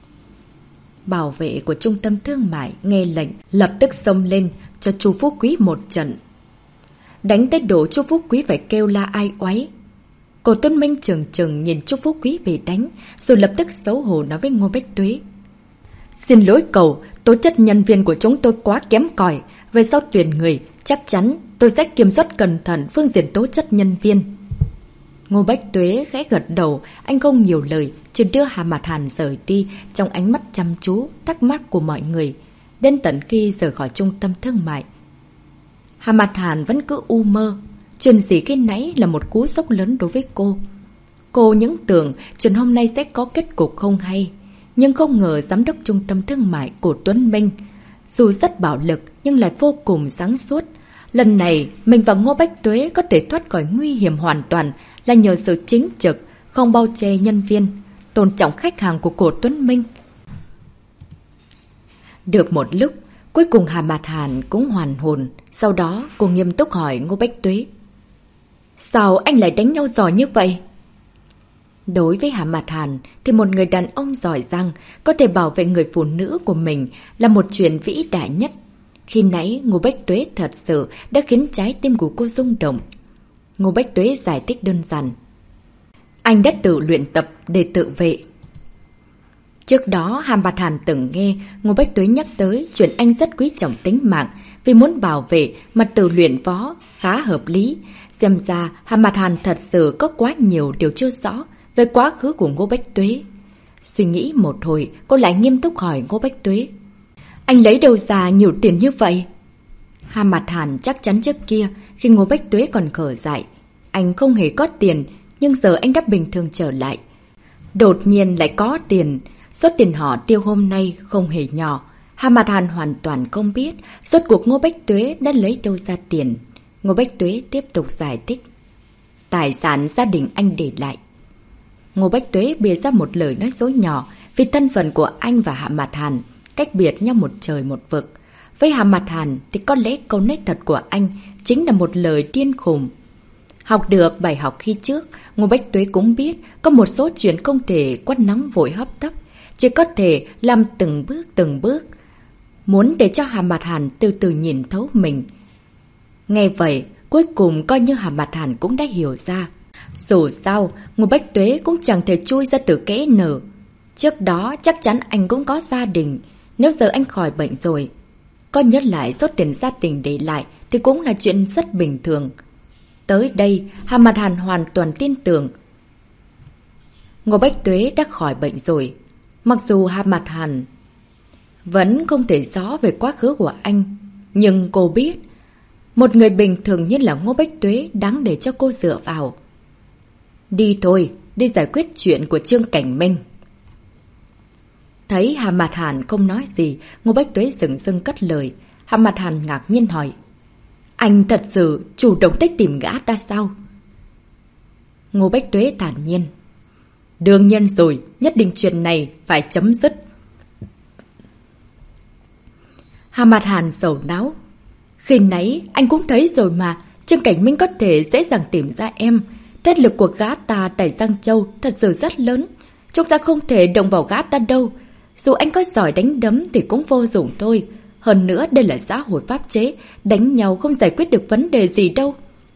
Bảo vệ của trung tâm thương mại nghe lệnh, lập tức xông lên cho Chu Phú Quý một trận. Đánh tới độ Chu Phú Quý phải kêu la ai oáy. Cổ Tuấn Minh chừng chừng nhìn Chu Phú Quý bị đánh, rồi lập tức xấu hổ nói với Ngô Bách Tuế. Xin lỗi cậu, tố chất nhân viên của chúng tôi quá kém cỏi. Về sau tuyển người, chắc chắn tôi sẽ kiểm soát cẩn thận phương diện tố chất nhân viên. Ngô Bách Tuế khẽ gật đầu, anh không nhiều lời, chỉ đưa Hà Mạt Hàn rời đi trong ánh mắt chăm chú, thắc mắc của mọi người, đến tận khi rời khỏi trung tâm thương mại. Hà Mạt Hàn vẫn cứ u mơ, chuyện gì khi nãy là một cú sốc lớn đối với cô. Cô những tưởng chuyện hôm nay sẽ có kết cục không hay, nhưng không ngờ giám đốc trung tâm thương mại của Tuấn Minh, dù rất bạo lực nhưng lại vô cùng sáng suốt. Lần này, mình và Ngô Bách Tuế có thể thoát khỏi nguy hiểm hoàn toàn là nhờ sự chính trực, không bao che nhân viên, tôn trọng khách hàng của cổ Tuấn Minh. Được một lúc, cuối cùng Hà Mạt Hàn cũng hoàn hồn, sau đó cô nghiêm túc hỏi Ngô Bách Tuế. Sao anh lại đánh nhau giỏi như vậy? Đối với Hạ Mạt Hàn thì một người đàn ông giỏi giang có thể bảo vệ người phụ nữ của mình là một chuyện vĩ đại nhất. Khi nãy Ngô Bách Tuế thật sự đã khiến trái tim của cô rung động. Ngô Bách Tuế giải thích đơn giản. Anh đã tự luyện tập để tự vệ. Trước đó Hạ Mạt Hàn từng nghe Ngô Bách Tuế nhắc tới chuyện anh rất quý trọng tính mạng, vì muốn bảo vệ mà tự luyện võ khá hợp lý. Xem ra Hạ Mạt Hàn thật sự có quá nhiều điều chưa rõ về quá khứ của Ngô Bách Tuế. Suy nghĩ một hồi, cô lại nghiêm túc hỏi Ngô Bách Tuế. Anh lấy đâu ra nhiều tiền như vậy? Hạ Mạt Hàn chắc chắn trước kia khi Ngô Bách Tuế còn khờ dại, anh không hề có tiền, nhưng giờ anh đã bình thường trở lại. Đột nhiên lại có tiền, số tiền họ tiêu hôm nay không hề nhỏ. Hạ Mạt Hàn hoàn toàn không biết rốt cuộc Ngô Bách Tuế đã lấy đâu ra tiền. Ngô Bách Tuế tiếp tục giải thích. Tài sản gia đình anh để lại. Ngô Bách Tuế bịa ra một lời nói dối nhỏ, vì thân phận của anh và Hạ Mạt Hàn cách biệt nhau một trời một vực. Với Hạ Mạt Hàn thì có lẽ câu nói thật của anh chính là một lời điên khùng. Học được bài học khi trước, Ngô Bách Tuế cũng biết có một số chuyện không thể quát nóng vội hấp tấp, chỉ có thể làm từng bước từng bước, muốn để cho Hạ Mạt Hàn từ từ nhìn thấu mình. Nghe vậy, cuối cùng coi như Hạ Mạt Hàn cũng đã hiểu ra. Dù sao, Ngô Bách Tuế cũng chẳng thể chui ra từ kẽ nở. Trước đó chắc chắn anh cũng có gia đình. Nếu giờ anh khỏi bệnh rồi, coi nhớ lại số tiền gia đình để lại thì cũng là chuyện rất bình thường. Tới đây, Hạ Mạt Hàn hoàn toàn tin tưởng Ngô Bách Tuế đã khỏi bệnh rồi. Mặc dù Hạ Mạt Hàn vẫn không thể rõ về quá khứ của anh, nhưng cô biết một người bình thường như là Ngô Bách Tuế đáng để cho cô dựa vào. Đi thôi, đi giải quyết chuyện của Trương Cảnh Minh. Thấy Hạ Mạt Hàn không nói gì, Ngô Bách Tuế dừng dưng cất lời. Hạ Mạt Hàn ngạc nhiên hỏi. Anh thật sự chủ động tới tìm gã ta sao? Ngô Bách Tuế thản nhiên. Đương nhiên rồi, nhất định chuyện này phải chấm dứt. Hạ Mạt Hàn sầu não. Khi nãy anh cũng thấy rồi mà, Trương Cảnh Minh có thể dễ dàng tìm ra em. Thế lực của gã ta tại Giang Châu thật sự rất lớn. Chúng ta không thể động vào gã ta đâu. Dù anh có giỏi đánh đấm thì cũng vô dụng thôi. Hơn nữa đây là xã hội pháp chế, đánh nhau không giải quyết được vấn đề gì đâu.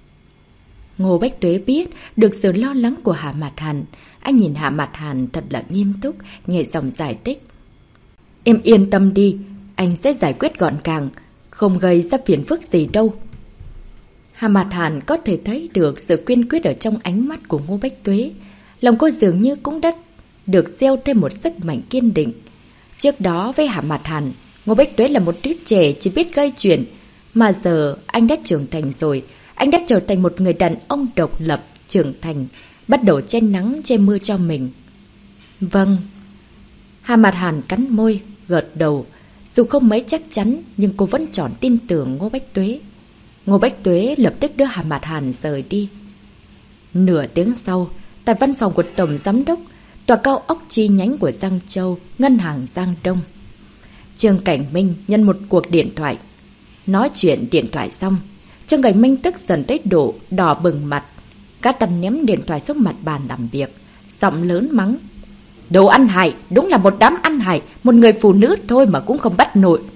Ngô Bách Tuế biết được sự lo lắng của Hạ Mạt Hàn. Anh nhìn Hạ Mạt Hàn thật là nghiêm túc, nhẹ giọng giải thích. Em yên tâm đi, anh sẽ giải quyết gọn gàng, không gây ra phiền phức gì đâu. Hạ Mạt Hàn có thể thấy được sự kiên quyết ở trong ánh mắt của Ngô Bách Tuế. Lòng cô dường như cũng đã được gieo thêm một sức mạnh kiên định. Trước đó với Hạ Mạt Hàn, Ngô Bách Tuế là một đứa trẻ chỉ biết gây chuyện. Mà giờ anh đã trưởng thành rồi. Anh đã trở thành một người đàn ông độc lập, trưởng thành, bắt đầu che nắng che mưa cho mình. Vâng. Hạ Mạt Hàn cắn môi, gật đầu. Dù không mấy chắc chắn, nhưng cô vẫn chọn tin tưởng Ngô Bách Tuế. Ngô Bách Tuế lập tức đưa Hạ Mạt Hàn rời đi. Nửa tiếng sau, tại văn phòng của Tổng Giám đốc, tòa cao ốc chi nhánh của Giang Châu, Ngân hàng Giang Đông. Trương Cảnh Minh nhận một cuộc điện thoại. Nói chuyện điện thoại xong, Trương Cảnh Minh tức giận tới độ đỏ bừng mặt. Gã ta ném điện thoại xuống mặt bàn làm việc, giọng lớn mắng. Đồ ăn hại, đúng là một đám ăn hại, một người phụ nữ thôi mà cũng không bắt nổi.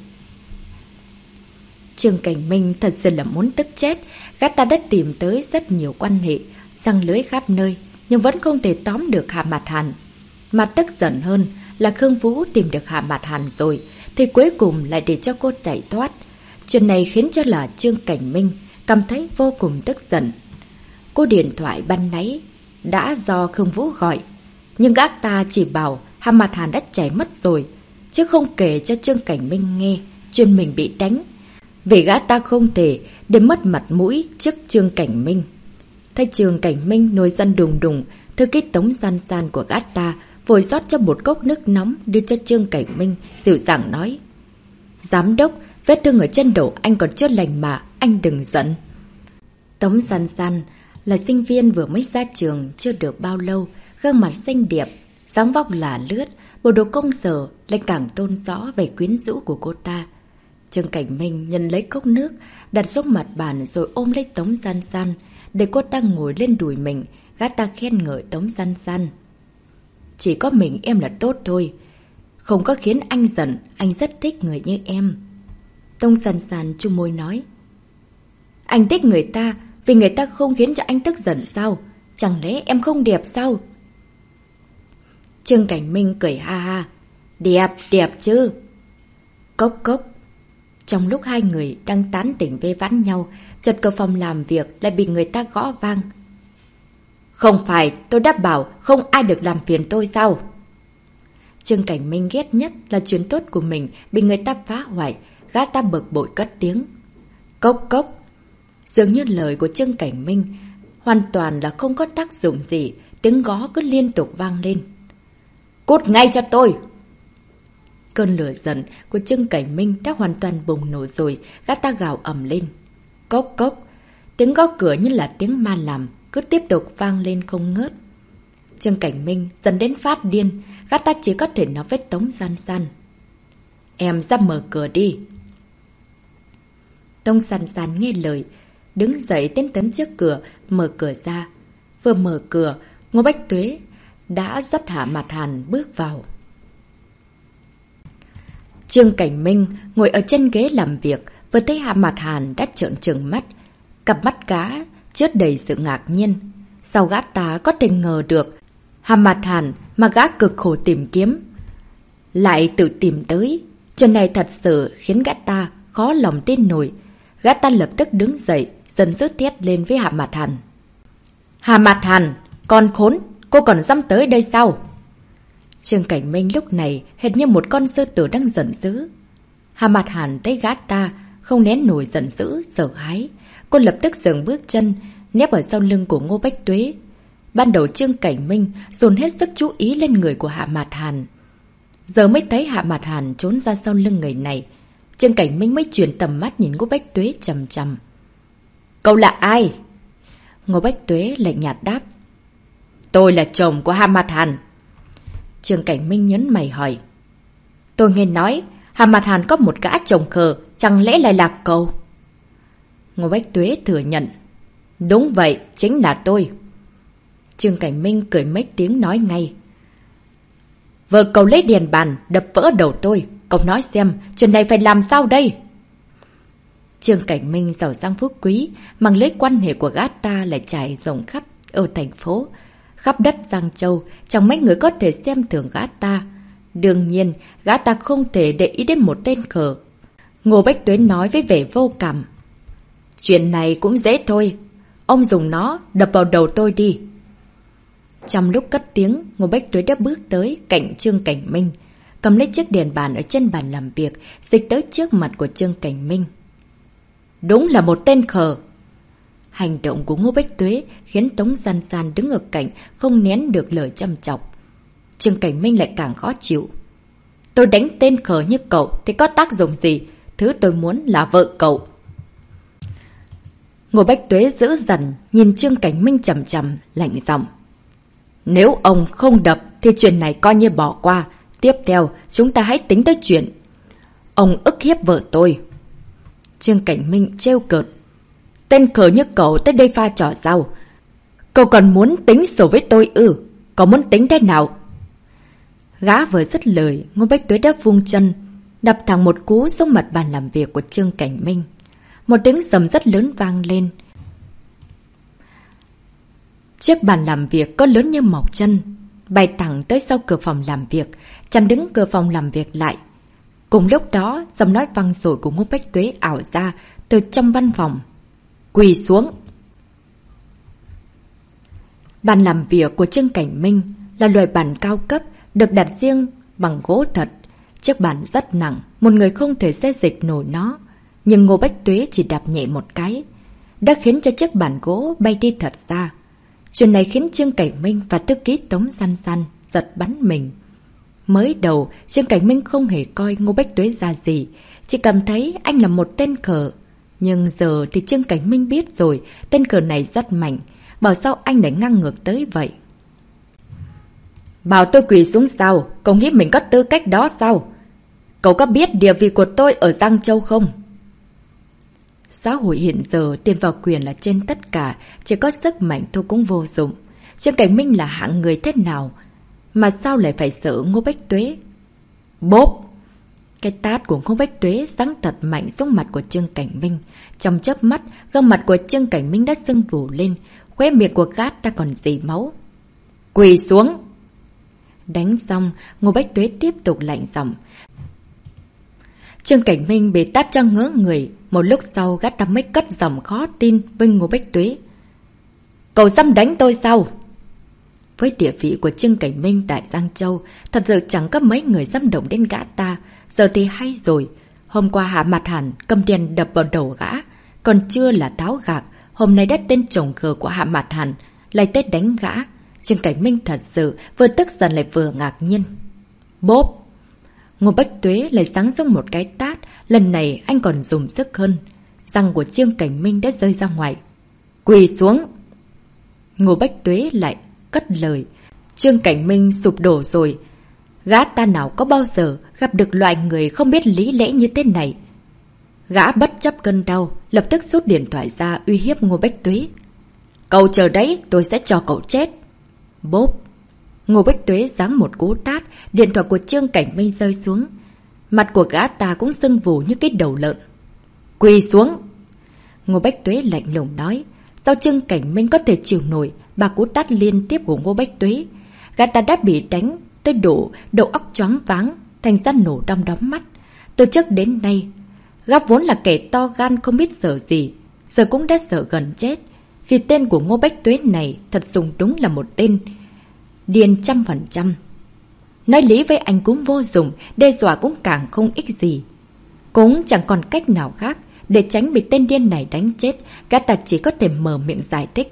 Trương Cảnh Minh thật sự là muốn tức chết. Gã ta đã tìm tới rất nhiều quan hệ, răng lưới khắp nơi, nhưng vẫn không thể tóm được Hạ Mạt Hàn. Mà tức giận hơn là Khương Vũ tìm được Hạ Mạt Hàn rồi, thì cuối cùng lại để cho cô chạy thoát. Chuyện này khiến cho là Trương Cảnh Minh cảm thấy vô cùng tức giận. Cô điện thoại ban nãy đã do Khương Vũ gọi, nhưng gã ta chỉ bảo Hạ Mạt Hàn đã chạy mất rồi, chứ không kể cho Trương Cảnh Minh nghe chuyện mình bị đánh. Vì gã ta không thể để mất mặt mũi trước Trương Cảnh Minh. Thấy Trương Cảnh Minh nổi giận đùng đùng, thư ký Tống San San của gã ta vội rót cho một cốc nước nóng đưa cho Trương Cảnh Minh, dịu dàng nói. Giám đốc, vết thương ở chân đầu anh còn chưa lành mà, anh đừng giận. Tống San San là sinh viên vừa mới ra trường chưa được bao lâu, gương mặt xinh đẹp, dáng vóc là lướt, bộ đồ công sở lại càng tôn rõ về quyến rũ của cô ta. Trương Cảnh Minh nhận lấy cốc nước, đặt xuống mặt bàn rồi ôm lấy Tống San San, để cô ta ngồi lên đùi mình, gã ta khen ngợi Tống San San. Chỉ có mình em là tốt thôi. Không có khiến anh giận, anh rất thích người như em. Tống San San chung môi nói. Anh thích người ta vì người ta không khiến cho anh tức giận sao? Chẳng lẽ em không đẹp sao? Trương Cảnh Minh cười ha ha. Đẹp, đẹp chứ. Cốc cốc. Trong lúc hai người đang tán tỉnh vê vãn nhau, chợt cửa phòng làm việc lại bị người ta gõ vang. Không phải, tôi đã bảo không ai được làm phiền tôi sao? Trương Cảnh Minh ghét nhất là chuyện tốt của mình bị người ta phá hoại, gã ta bực bội cất tiếng. Cốc cốc. Dường như lời của Trương Cảnh Minh hoàn toàn là không có tác dụng gì, tiếng gõ cứ liên tục vang lên. Cút ngay cho tôi! Cơn lửa giận của Trương Cảnh Minh đã hoàn toàn bùng nổ rồi, gã ta gào ầm lên. Cốc cốc. Tiếng gõ cửa như là tiếng ma làm, cứ tiếp tục vang lên không ngớt. Trương Cảnh Minh dần đến phát điên, gã ta chỉ có thể nói với Tống San San. Em ra mở cửa đi. Tống San San nghe lời, đứng dậy tiến tới trước cửa, mở cửa ra. Vừa mở cửa, Ngô Bách Tuế đã dắt Hạ Mạt Hàn bước vào. Trương Cảnh Minh ngồi ở trên ghế làm việc, vừa thấy Hạ Mạt Hàn đã trợn trừng mắt. Cặp mắt gã chứa đầy sự ngạc nhiên. Sao gã ta có thể ngờ được Hạ Mạt Hàn mà gã cực khổ tìm kiếm lại tự tìm tới. Chuyện này thật sự khiến gã ta khó lòng tin nổi. Gã ta lập tức đứng dậy, dần dứt thét lên với Hạ Mạt Hàn. Hạ Mạt Hàn, con khốn, cô còn dám tới đây sao? Trương Cảnh Minh lúc này hệt như một con sư tử đang giận dữ. Hạ Mạt Hàn thấy gã ta không nén nổi giận dữ, sợ hãi. Cô lập tức dừng bước chân, nép ở sau lưng của Ngô Bách Tuế. Ban đầu Trương Cảnh Minh dồn hết sức chú ý lên người của Hạ Mạt Hàn. Giờ mới thấy Hạ Mạt Hàn trốn ra sau lưng người này. Trương Cảnh Minh mới chuyển tầm mắt nhìn Ngô Bách Tuế chằm chằm. Cậu là ai? Ngô Bách Tuế lạnh nhạt đáp. Tôi là chồng của Hạ Mạt Hàn. Trương Cảnh Minh nhấn mày hỏi. Tôi nghe nói Hạ Mạt Hàn có một gã chồng khờ, chẳng lẽ lại là cậu? Ngô Bách Tuế thừa nhận. Đúng vậy, chính là tôi. Trương Cảnh Minh cười mấy tiếng nói ngay. Vợ cậu lấy điền bàn đập vỡ đầu tôi. Cậu nói xem, chuyện này phải làm sao đây? Trương Cảnh Minh giàu sang phú quý, mang lưới quan hệ của gã ta lại trải rộng khắp ở thành phố. Khắp đất Giang Châu, chẳng mấy người có thể xem thường gã ta. Đương nhiên, gã ta không thể để ý đến một tên khờ. Ngô Bách Tuế nói với vẻ vô cảm. Chuyện này cũng dễ thôi. Ông dùng nó đập vào đầu tôi đi. Trong lúc cất tiếng, Ngô Bách Tuế đã bước tới cạnh Trương Cảnh Minh, cầm lấy chiếc đèn bàn ở trên bàn làm việc, dịch tới trước mặt của Trương Cảnh Minh. Đúng là một tên khờ. Hành động của Ngô Bách Tuế khiến Tống San San đứng ở cạnh không nén được lời châm chọc. Trương Cảnh Minh lại càng khó chịu. Tôi đánh tên khờ như cậu thì có tác dụng gì? Thứ tôi muốn là vợ cậu. Ngô Bách Tuế dữ dằn nhìn Trương Cảnh Minh chằm chằm, lạnh giọng. Nếu ông không đập thì chuyện này coi như bỏ qua. Tiếp theo chúng ta hãy tính tới chuyện ông ức hiếp vợ tôi. Trương Cảnh Minh trêu cợt. Tên khờ như cậu tới đây pha trò sao? Cậu còn muốn tính sổ với tôi ư? Cậu muốn tính thế nào? Gã vừa dứt lời, Ngô Bách Tuế đã vung chân, đập thẳng một cú xuống mặt bàn làm việc của Trương Cảnh Minh. Một tiếng rầm rất lớn vang lên. Chiếc bàn làm việc có lớn như mọc chân, bay thẳng tới sau cửa phòng làm việc, chắn đứng cửa phòng làm việc lại. Cùng lúc đó, giọng nói vang dội của Ngô Bách Tuế ảo ra từ trong văn phòng. Quỳ xuống! Bàn làm việc của Trương Cảnh Minh là loại bàn cao cấp, được đặt riêng bằng gỗ thật. Chiếc bàn rất nặng, một người không thể xê dịch nổi nó. Nhưng Ngô Bách Tuế chỉ đạp nhẹ một cái, đã khiến cho chiếc bàn gỗ bay đi thật xa. Chuyện này khiến Trương Cảnh Minh và thư ký Tống San San giật bắn mình. Mới đầu, Trương Cảnh Minh không hề coi Ngô Bách Tuế ra gì, chỉ cảm thấy anh là một tên khờ. Nhưng giờ thì Trương Cảnh Minh biết rồi, tên khờ này rất mạnh, bảo sao anh lại ngang ngược tới vậy. Bảo tôi quỳ xuống sao? Cậu nghĩ mình có tư cách đó sao? Cậu có biết địa vị của tôi ở Giang Châu không? Xã hội hiện giờ tiền vào quyền là trên tất cả, chỉ có sức mạnh thôi cũng vô dụng. Trương Cảnh Minh là hạng người thế nào mà sao lại phải sợ Ngô Bách Tuế? Bốp! Cái tát của Ngô Bách Tuế giáng thật mạnh xuống mặt của Trương Cảnh Minh. Trong chớp mắt, gương mặt của Trương Cảnh Minh đã sưng vù lên, khóe miệng của gã ta còn dì máu. Quỳ xuống! Đánh xong, Ngô Bách Tuế tiếp tục lạnh giọng. Trương Cảnh Minh bị tát cho ngớ người, một lúc sau gã ta mới cất giọng khó tin với Ngô Bách Tuế. Cậu dám đánh tôi sao? Với địa vị của Trương Cảnh Minh tại Giang Châu, thật sự chẳng có mấy người dám động đến gã ta. Giờ thì hay rồi, hôm qua Hạ Mạt Hàn cầm đèn đập vào đầu gã, còn chưa là tháo gạc, hôm nay đã tên chồng khờ của Hạ Mạt Hàn lại tới đánh gã. Trương Cảnh Minh thật sự vừa tức giận lại vừa ngạc nhiên. Bốp! Ngô Bách Tuế lại giáng xuống một cái tát, lần này anh còn dùng sức hơn. Răng của Trương Cảnh Minh đã rơi ra ngoài. Quỳ xuống! Ngô Bách Tuế lại cất lời. Trương Cảnh Minh sụp đổ rồi. Gã ta nào có bao giờ gặp được loại người không biết lý lẽ như thế này. Gã bất chấp cơn đau, lập tức rút điện thoại ra uy hiếp Ngô Bách Tuế. Cậu chờ đấy, tôi sẽ cho cậu chết. Bốp! Ngô Bách Tuế giáng một cú tát, điện thoại của Trương Cảnh Minh rơi xuống. Mặt của gã ta cũng sưng vù như cái đầu lợn. Quỳ xuống! Ngô Bách Tuế lạnh lùng nói. Sao Trương Cảnh Minh có thể chịu nổi ba cú tát liên tiếp của Ngô Bách Tuế? Gã ta đã bị đánh tới độ đầu óc choáng váng, thành ra nổ đom đóm mắt. Từ trước đến nay, gã vốn là kẻ to gan không biết sợ gì, giờ cũng đã sợ gần chết. Vì tên của Ngô Bách Tuế này thật dùng đúng là một tên điên trăm phần trăm. Nói lý với anh cũng vô dụng, đe dọa cũng càng không ích gì. Cũng chẳng còn cách nào khác, để tránh bị tên điên này đánh chết, gã ta chỉ có thể mở miệng giải thích.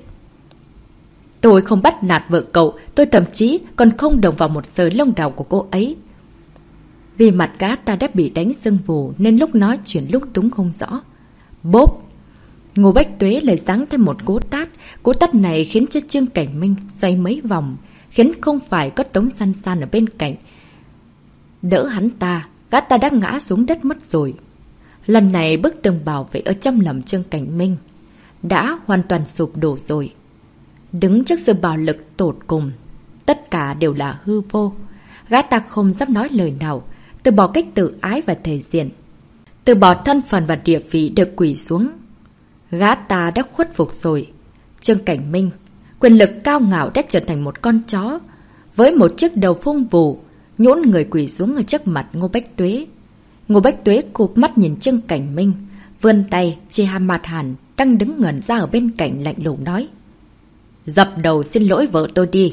Tôi không bắt nạt vợ cậu, tôi thậm chí còn không đồng vào một sợi lông đào của cô ấy. Vì mặt gã ta đã bị đánh sưng vù nên lúc nói chuyện lúc túng không rõ. Bốp! Ngô Bách Tuế lại giáng thêm một cú tát. Cú tát này khiến cho Trương Cảnh Minh xoay mấy vòng, khiến không phải có Tống San San ở bên cạnh đỡ hắn ta, gã ta đã ngã xuống đất mất rồi. Lần này bức tường bảo vệ ở trong lòng Trương Cảnh Minh đã hoàn toàn sụp đổ rồi. Đứng trước sự bạo lực tột cùng, tất cả đều là hư vô. Gã ta không dám nói lời nào, từ bỏ cách tự ái và thể diện, từ bỏ thân phận và địa vị được quỳ xuống. Gã ta đã khuất phục rồi. Trương Cảnh Minh, quyền lực cao ngạo đã trở thành một con chó, với một chiếc đầu phung vù, nhũn người quỳ xuống ở trước mặt Ngô Bách Tuế. Ngô Bách Tuế cụp mắt nhìn Trương Cảnh Minh, vươn tay chỉ Hạ Mạt Hàn đang đứng ngẩn ra ở bên cạnh lạnh lùng nói. Dập đầu xin lỗi vợ tôi đi.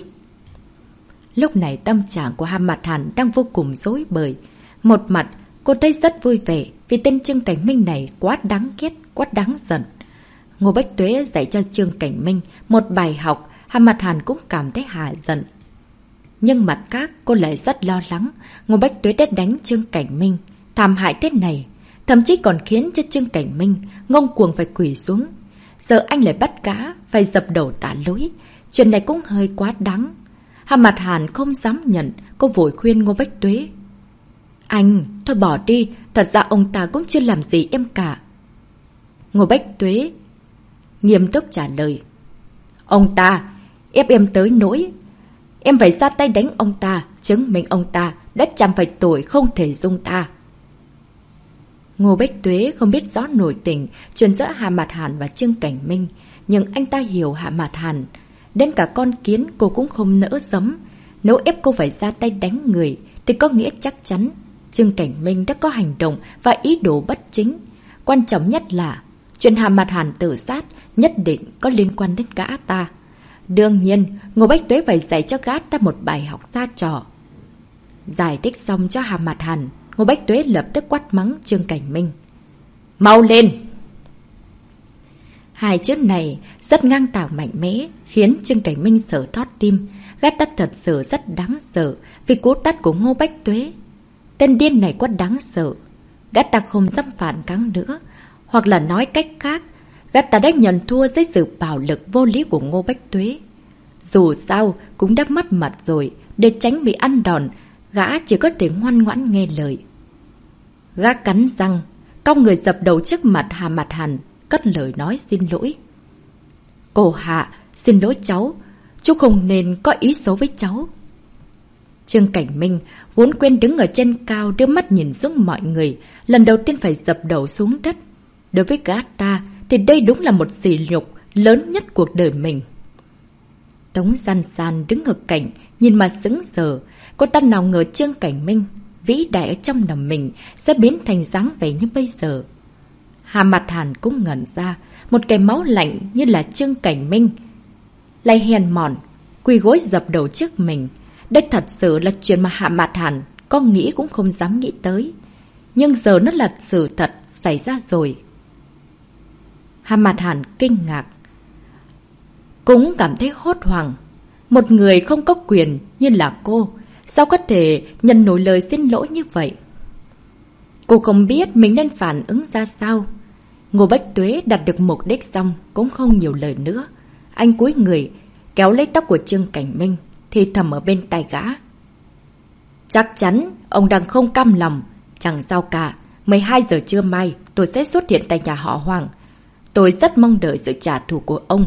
Lúc này tâm trạng của Hạ Mạt Hàn đang vô cùng rối bời. Một mặt, cô thấy rất vui vẻ vì tên Trương Cảnh Minh này quá đáng ghét, quá đáng giận. Ngô Bách Tuế dạy cho Trương Cảnh Minh một bài học, Hạ Mạt Hàn cũng cảm thấy hạ giận. Nhưng mặt khác, cô lại rất lo lắng. Ngô Bách Tuế đã đánh Trương Cảnh Minh thảm hại thế này, thậm chí còn khiến cho Trương Cảnh Minh ngông cuồng phải quỳ xuống. Giờ anh lại bắt gã phải dập đầu tạ lỗi. Chuyện này cũng hơi quá đáng. Hạ Mạt Hàn không dám nhận, cô vội khuyên Ngô Bách Tuế. Anh, thôi bỏ đi, thật ra ông ta cũng chưa làm gì em cả. Ngô Bách Tuế nghiêm túc trả lời. Ông ta ép em tới nỗi em phải ra tay đánh ông ta, chứng minh ông ta đã chạm phải tội không thể dung tha. Ngô Bách Tuế không biết rõ nội tình chuyện giữa Hạ Mạt Hàn và Trương Cảnh Minh, nhưng anh ta hiểu Hạ Mạt Hàn. Đến cả con kiến cô cũng không nỡ giấm. Nếu ép cô phải ra tay đánh người thì có nghĩa chắc chắn Trương Cảnh Minh đã có hành động và ý đồ bất chính. Quan trọng nhất là chuyện Hạ Mạt Hàn tự sát nhất định có liên quan đến gã ta. Đương nhiên, Ngô Bách Tuế phải dạy cho gã ta một bài học ra trò. Giải thích xong cho Hạ Mạt Hàn, Ngô Bách Tuế lập tức quát mắng Trương Cảnh Minh. Mau lên! Hai chữ này rất ngang tảo mạnh mẽ, khiến Trương Cảnh Minh sợ thót tim. Gã ta thật sự rất đáng sợ vì cú tát của Ngô Bách Tuế. Tên điên này quá đáng sợ. Gã ta không dám phản kháng nữa. Hoặc là nói cách khác, gã ta đã nhận thua dưới sự bạo lực vô lý của Ngô Bách Tuế. Dù sao cũng đã mất mặt rồi, để tránh bị ăn đòn, gã chỉ có thể ngoan ngoãn nghe lời. Gã cắn răng, cong người dập đầu trước mặt Hạ Mạt Hàn, cất lời nói xin lỗi. Cô Hạ, xin lỗi cháu. Chú không nên có ý xấu với cháu. Trương Cảnh Minh vốn quên đứng ở trên cao, đưa mắt nhìn xuống mọi người, lần đầu tiên phải dập đầu xuống đất. Đối với gã ta thì đây đúng là một sỉ nhục lớn nhất cuộc đời mình. Tống San San đứng ở cạnh, nhìn mà sững sờ. Cô ta nào ngờ Trương Cảnh Minh vĩ đại ở trong lòng mình sẽ biến thành dáng vẻ như bây giờ. Hà Mạt Hàn cũng ngẩn ra, một cái máu lạnh như là Trương Cảnh Minh lại hèn mọn quỳ gối dập đầu trước mình. Đây thật sự là chuyện mà Hà Mạt Hàn có nghĩ cũng không dám nghĩ tới. Nhưng giờ nó là sự thật xảy ra rồi. Hà Mạt Hàn kinh ngạc, cũng cảm thấy hốt hoảng. Một người không có quyền như là cô, sao có thể nhận nổi lời xin lỗi như vậy? Cô không biết mình nên phản ứng ra sao. Ngô Bách Tuế đạt được mục đích xong cũng không nhiều lời nữa. Anh cúi người kéo lấy tóc của Trương Cảnh Minh, thì thầm ở bên tai gã. Chắc chắn ông đang không cam lòng. Chẳng sao cả, mười hai giờ trưa mai tôi sẽ xuất hiện tại nhà họ Hoàng. Tôi rất mong đợi sự trả thù của ông.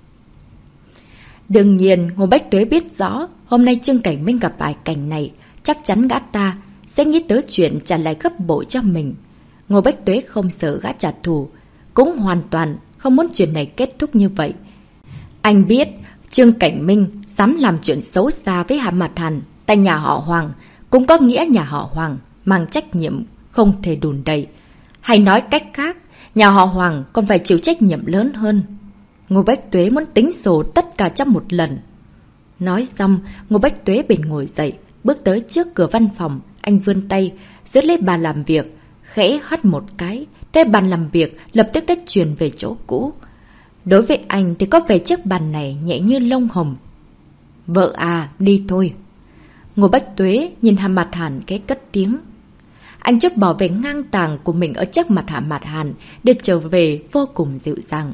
Đương nhiên Ngô Bách Tuế biết rõ hôm nay Trương Cảnh Minh gặp phải cảnh này, chắc chắn gã ta sẽ nghĩ tới chuyện trả lại gấp bội cho mình. Ngô Bách Tuế không sợ gã trả thù, cũng hoàn toàn không muốn chuyện này kết thúc như vậy. Anh biết Trương Cảnh Minh dám làm chuyện xấu xa với Hà Mạt Hàn tại nhà họ Hoàng, cũng có nghĩa nhà họ Hoàng mang trách nhiệm không thể đùn đẩy. Hay nói cách khác, nhà họ Hoàng còn phải chịu trách nhiệm lớn hơn. Ngô Bách Tuế muốn tính sổ tất cả trong một lần. Nói xong, Ngô Bách Tuế bền ngồi dậy, bước tới trước cửa văn phòng. Anh vươn tay, giữ lấy bàn làm việc, khẽ hất một cái. Cái bàn làm việc lập tức đã chuyển về chỗ cũ. Đối với anh thì có vẻ chiếc bàn này nhẹ như lông hồng. Vợ à, đi thôi. Ngô Bách Tuế nhìn Hà Mạt Hàn cái cất tiếng. Anh chút bỏ vẻ ngang tàng của mình ở trước mặt Hà Mạt Hàn, để trở về vô cùng dịu dàng.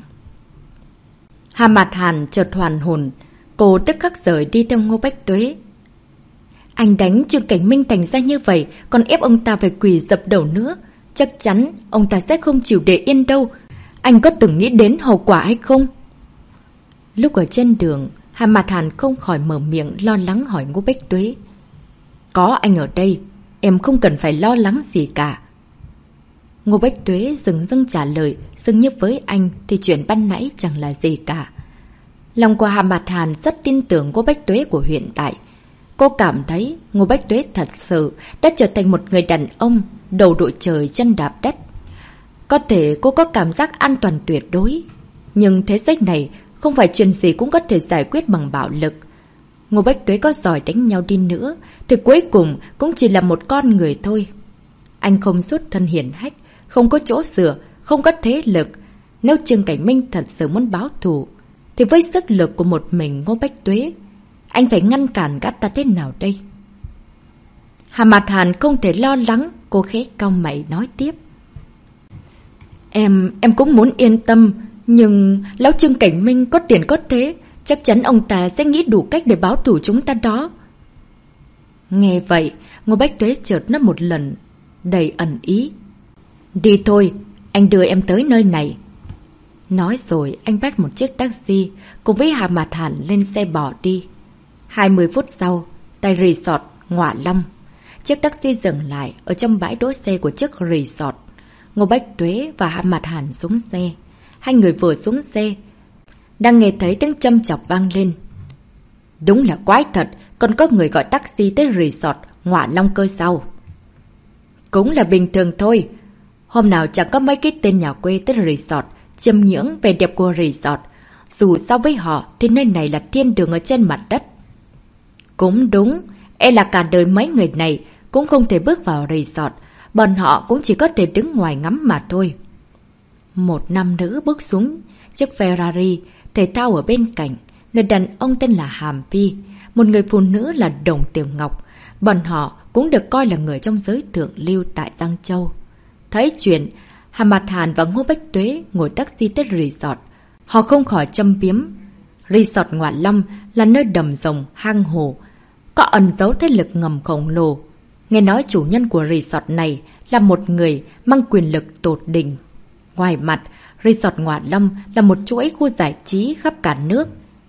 Hà Mạt Hàn chợt hoàn hồn, cô tức khắc rời đi theo Ngô Bách Tuế. Anh đánh Trương Cảnh Minh thành ra như vậy, còn ép ông ta phải quỳ dập đầu nữa. Chắc chắn ông ta sẽ không chịu để yên đâu. Anh có từng nghĩ đến hậu quả hay không? Lúc ở trên đường, Hà Mạt Hàn không khỏi mở miệng lo lắng hỏi Ngô Bách Tuế. Có anh ở đây, em không cần phải lo lắng gì cả. Ngô Bách Tuế dừng dưng trả lời, dường như với anh thì chuyện ban nãy chẳng là gì cả. Lòng của Hà Mạt Hàn rất tin tưởng Ngô Bách Tuế của hiện tại. Cô cảm thấy Ngô Bách Tuế thật sự đã trở thành một người đàn ông đầu đội trời chân đạp đất. Có thể cô có cảm giác an toàn tuyệt đối, nhưng thế giới này không phải chuyện gì cũng có thể giải quyết bằng bạo lực. Ngô Bách Tuế có giỏi đánh nhau đi nữa thì cuối cùng cũng chỉ là một con người thôi. Anh không xuất thân hiển hách, không có chỗ dựa, không có thế lực. Nếu Trương Cảnh Minh thật sự muốn báo thù, thì với sức lực của một mình Ngô Bách Tuế, anh phải ngăn cản gã ta thế nào đây? Hà Mạt Hàn không thể lo lắng, cô khẽ cau mày nói tiếp. Em, em cũng muốn yên tâm, nhưng lão Trương Cảnh Minh có tiền có thế, chắc chắn ông ta sẽ nghĩ đủ cách để báo thù chúng ta đó. Nghe vậy, Ngô Bách Tuế chợt nói một lần, đầy ẩn ý. Đi thôi, anh đưa em tới nơi này. Nói rồi anh bắt một chiếc taxi cùng với Hà Mạt Hàn lên xe bỏ đi. hai mươi phút sau, tại resort Ngọa Long, chiếc taxi dừng lại ở trong bãi đỗ xe của chiếc resort. Ngô Bách Tuế và Hà Mạt Hàn xuống xe. Hai người vừa xuống xe, đang nghe thấy tiếng châm chọc vang lên. Đúng là quái thật, còn có người gọi taxi tới resort Ngọa Long cơ sao? Cũng là bình thường thôi. Hôm nào chẳng có mấy cái tên nhà quê tới resort chiêm ngưỡng vẻ đẹp của resort. Dù so với họ thì nơi này là thiên đường ở trên mặt đất. Cũng đúng, e là cả đời mấy người này cũng không thể bước vào resort. Bọn họ cũng chỉ có thể đứng ngoài ngắm mà thôi. Một nam nữ bước xuống chiếc Ferrari thể thao ở bên cạnh. Người đàn ông tên là Hàm Phi, một người phụ nữ là Đồng Tiểu Ngọc. Bọn họ cũng được coi là người trong giới thượng lưu tại Giang Châu. Thấy chuyện, Hà Mạt Hàn và Ngô Bách Tuế ngồi taxi tới resort. Họ không khỏi châm biếm. Resort Ngọa Long là nơi đầm rồng, hang hồ, có ẩn giấu thế lực ngầm khổng lồ. Nghe nói chủ nhân của resort này là một người mang quyền lực tột đỉnh. Ngoài mặt, resort Ngọa Long là một chuỗi khu giải trí khắp cả nước.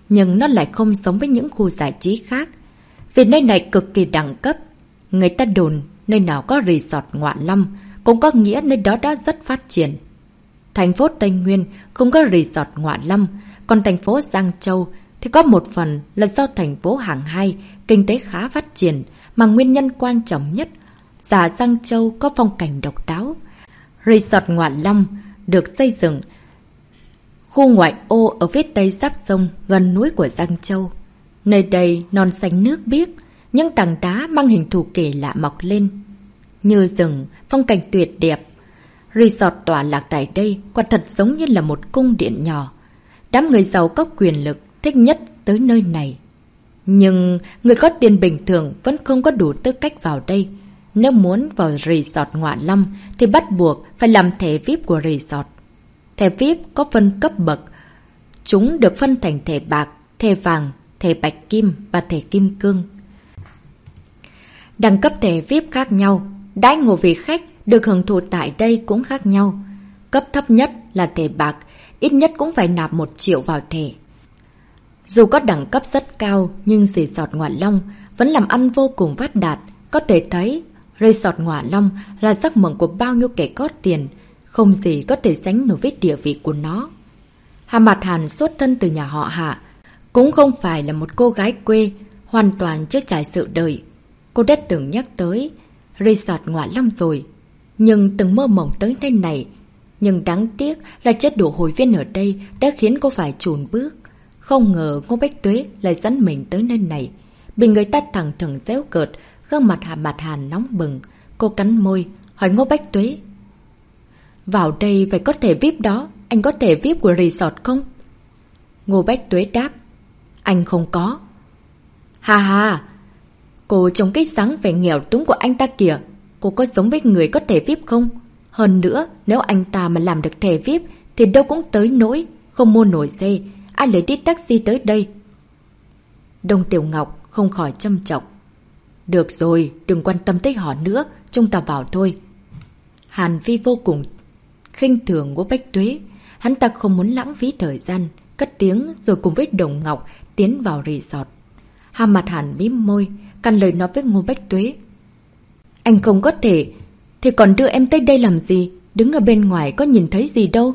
nhưng nó lại không giống với những khu giải trí khác. Vì nơi này cực kỳ đẳng cấp. Người ta đồn nơi nào có resort Ngọa Long cũng có nghĩa nơi đó đã rất phát triển. Thành phố Tây Nguyên không có resort Ngọa Long, còn thành phố Giang Châu thì có một phần là do thành phố hạng hai kinh tế khá phát triển, mà nguyên nhân quan trọng nhất là Giang Châu có phong cảnh độc đáo. Resort Ngọa Long được xây dựng khu ngoại ô ở phía tây giáp sông gần núi của Giang Châu. Nơi đây non xanh nước biếc, những tảng đá mang hình thù kỳ lạ mọc lên như rừng, phong cảnh tuyệt đẹp. Resort tọa lạc tại đây quả thật giống như là một cung điện nhỏ. Đám người giàu có quyền lực thích nhất tới nơi này. Nhưng người có tiền bình thường vẫn không có đủ tư cách vào đây. Nếu muốn vào resort Ngọa Long thì bắt buộc phải làm thẻ vi ai pi của resort. Thẻ vi ai pi có phân cấp bậc. Chúng được phân thành thẻ bạc, thẻ vàng, thẻ bạch kim và thẻ kim cương. Đẳng cấp thẻ vi ai pi khác nhau, đãi ngộ vị khách được hưởng thụ tại đây cũng khác nhau. Cấp thấp nhất là thẻ bạc, ít nhất cũng phải nạp một triệu vào thẻ. Dù có đẳng cấp rất cao, nhưng resort Ngọa Long vẫn làm ăn vô cùng phát đạt. Có thể thấy, resort Ngọa Long là giấc mộng của bao nhiêu kẻ có tiền, không gì có thể sánh nổi với địa vị của nó. Hà Mạt Hàn xuất thân từ nhà họ Hạ, cũng không phải là một cô gái quê, hoàn toàn chưa trải sự đời. Cô đã từng nhắc tới resort Ngọa Long rồi, nhưng từng mơ mộng tới nơi này. Nhưng đáng tiếc là chế độ hội viên ở đây đã khiến cô phải chùn bước. Không ngờ Ngô Bách Tuế lại dẫn mình tới nơi này. Bị người ta thẳng thừng giễu cợt, gương mặt Hà Mạt Hàn nóng bừng. Cô cắn môi, hỏi Ngô Bách Tuế: vào đây phải có thẻ vi ai pi đó, anh có thẻ vi ai pi của resort không? Ngô Bách Tuế đáp: anh không có. Hà hà, cô trông cái dáng vẻ nghèo túng của anh ta kìa. Cô có giống với người có thẻ vi ai pi không? Hơn nữa, nếu anh ta mà làm được thẻ vi ai pi thì đâu cũng tới nỗi không mua nổi xe, ai lấy đi taxi tới đây. Đông Tiểu Ngọc không khỏi châm chọc: được rồi, đừng quan tâm tới họ nữa, chúng ta vào thôi. Hàn Vi vô cùng khinh thường Ngô Bách Tuế. Hắn ta không muốn lãng phí thời gian, cất tiếng rồi cùng với Đồng Ngọc tiến vào resort. Hà Mạt Hàn mím môi, cằn lời nói với Ngô Bách Tuế: anh không có thể, thì còn đưa em tới đây làm gì? Đứng ở bên ngoài có nhìn thấy gì đâu.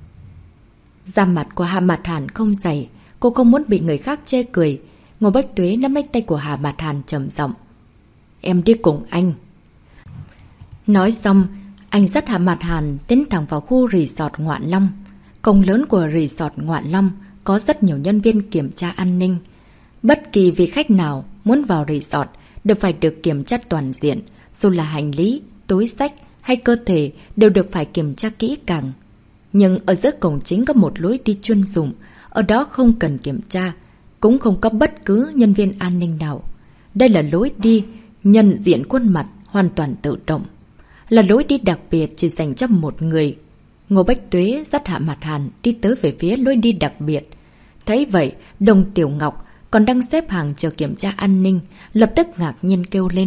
Da mặt của Hà Mạt Hàn không dày, cô không muốn bị người khác chê cười. Ngô Bách Tuế nắm lấy tay của Hà Mạt Hàn trầm giọng: em đi cùng anh. Nói xong, anh dắt Hà Mạt Hàn tiến thẳng vào khu resort Ngọa Long. Cổng lớn của resort Ngọa Long có rất nhiều nhân viên kiểm tra an ninh. Bất kỳ vị khách nào muốn vào resort đều phải được kiểm tra toàn diện, dù là hành lý, túi xách hay cơ thể đều được phải kiểm tra kỹ càng. Nhưng ở giữa cổng chính có một lối đi chuyên dụng, ở đó không cần kiểm tra, cũng không có bất cứ nhân viên an ninh nào. Đây là lối đi nhận diện khuôn mặt hoàn toàn tự động, là lối đi đặc biệt chỉ dành cho một người. Ngô Bách Tuế dắt Hạ Mạt Hàn đi tới về phía lối đi đặc biệt. Thấy vậy, Đồng Tiểu Ngọc còn đang xếp hàng chờ kiểm tra an ninh, lập tức ngạc nhiên kêu lên: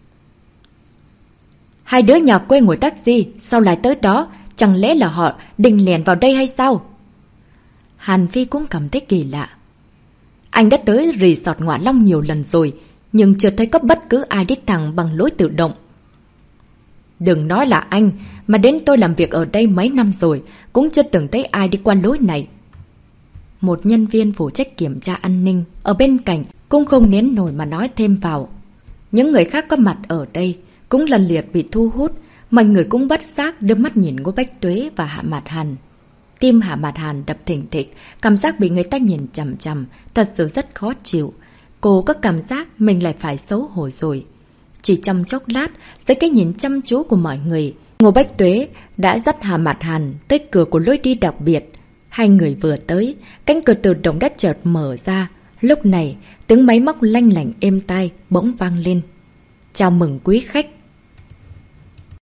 hai đứa nhà quê ngồi taxi, sao lại tới đó? Chẳng lẽ là họ định lèn vào đây hay sao? Hàn Phi cũng cảm thấy kỳ lạ. Anh đã tới resort Ngọa Long nhiều lần rồi, nhưng chưa thấy có bất cứ ai đi thẳng bằng lối tự động. Đừng nói là anh, mà đến tôi làm việc ở đây mấy năm rồi, cũng chưa từng thấy ai đi qua lối này. Một nhân viên phụ trách kiểm tra an ninh ở bên cạnh cũng không nén nổi mà nói thêm vào. Những người khác có mặt ở đây cũng lần lượt bị thu hút, mọi người cũng bất giác đưa mắt nhìn Ngô Bách Tuế và Hạ Mạt Hàn. Tim Hạ Mạt Hàn đập thình thịch, cảm giác bị người ta nhìn chằm chằm, thật sự rất khó chịu. Cô có cảm giác mình lại phải xấu hổ rồi. Chỉ trong chốc lát, dưới cái nhìn chăm chú của mọi người, Ngô Bách Tuế đã dắt Hạ Mạt Hàn tới cửa của lối đi đặc biệt. Hai người vừa tới, cánh cửa tự động đã chợt mở ra. Lúc này, tiếng máy móc lanh lảnh êm tai bỗng vang lên. Chào mừng quý khách.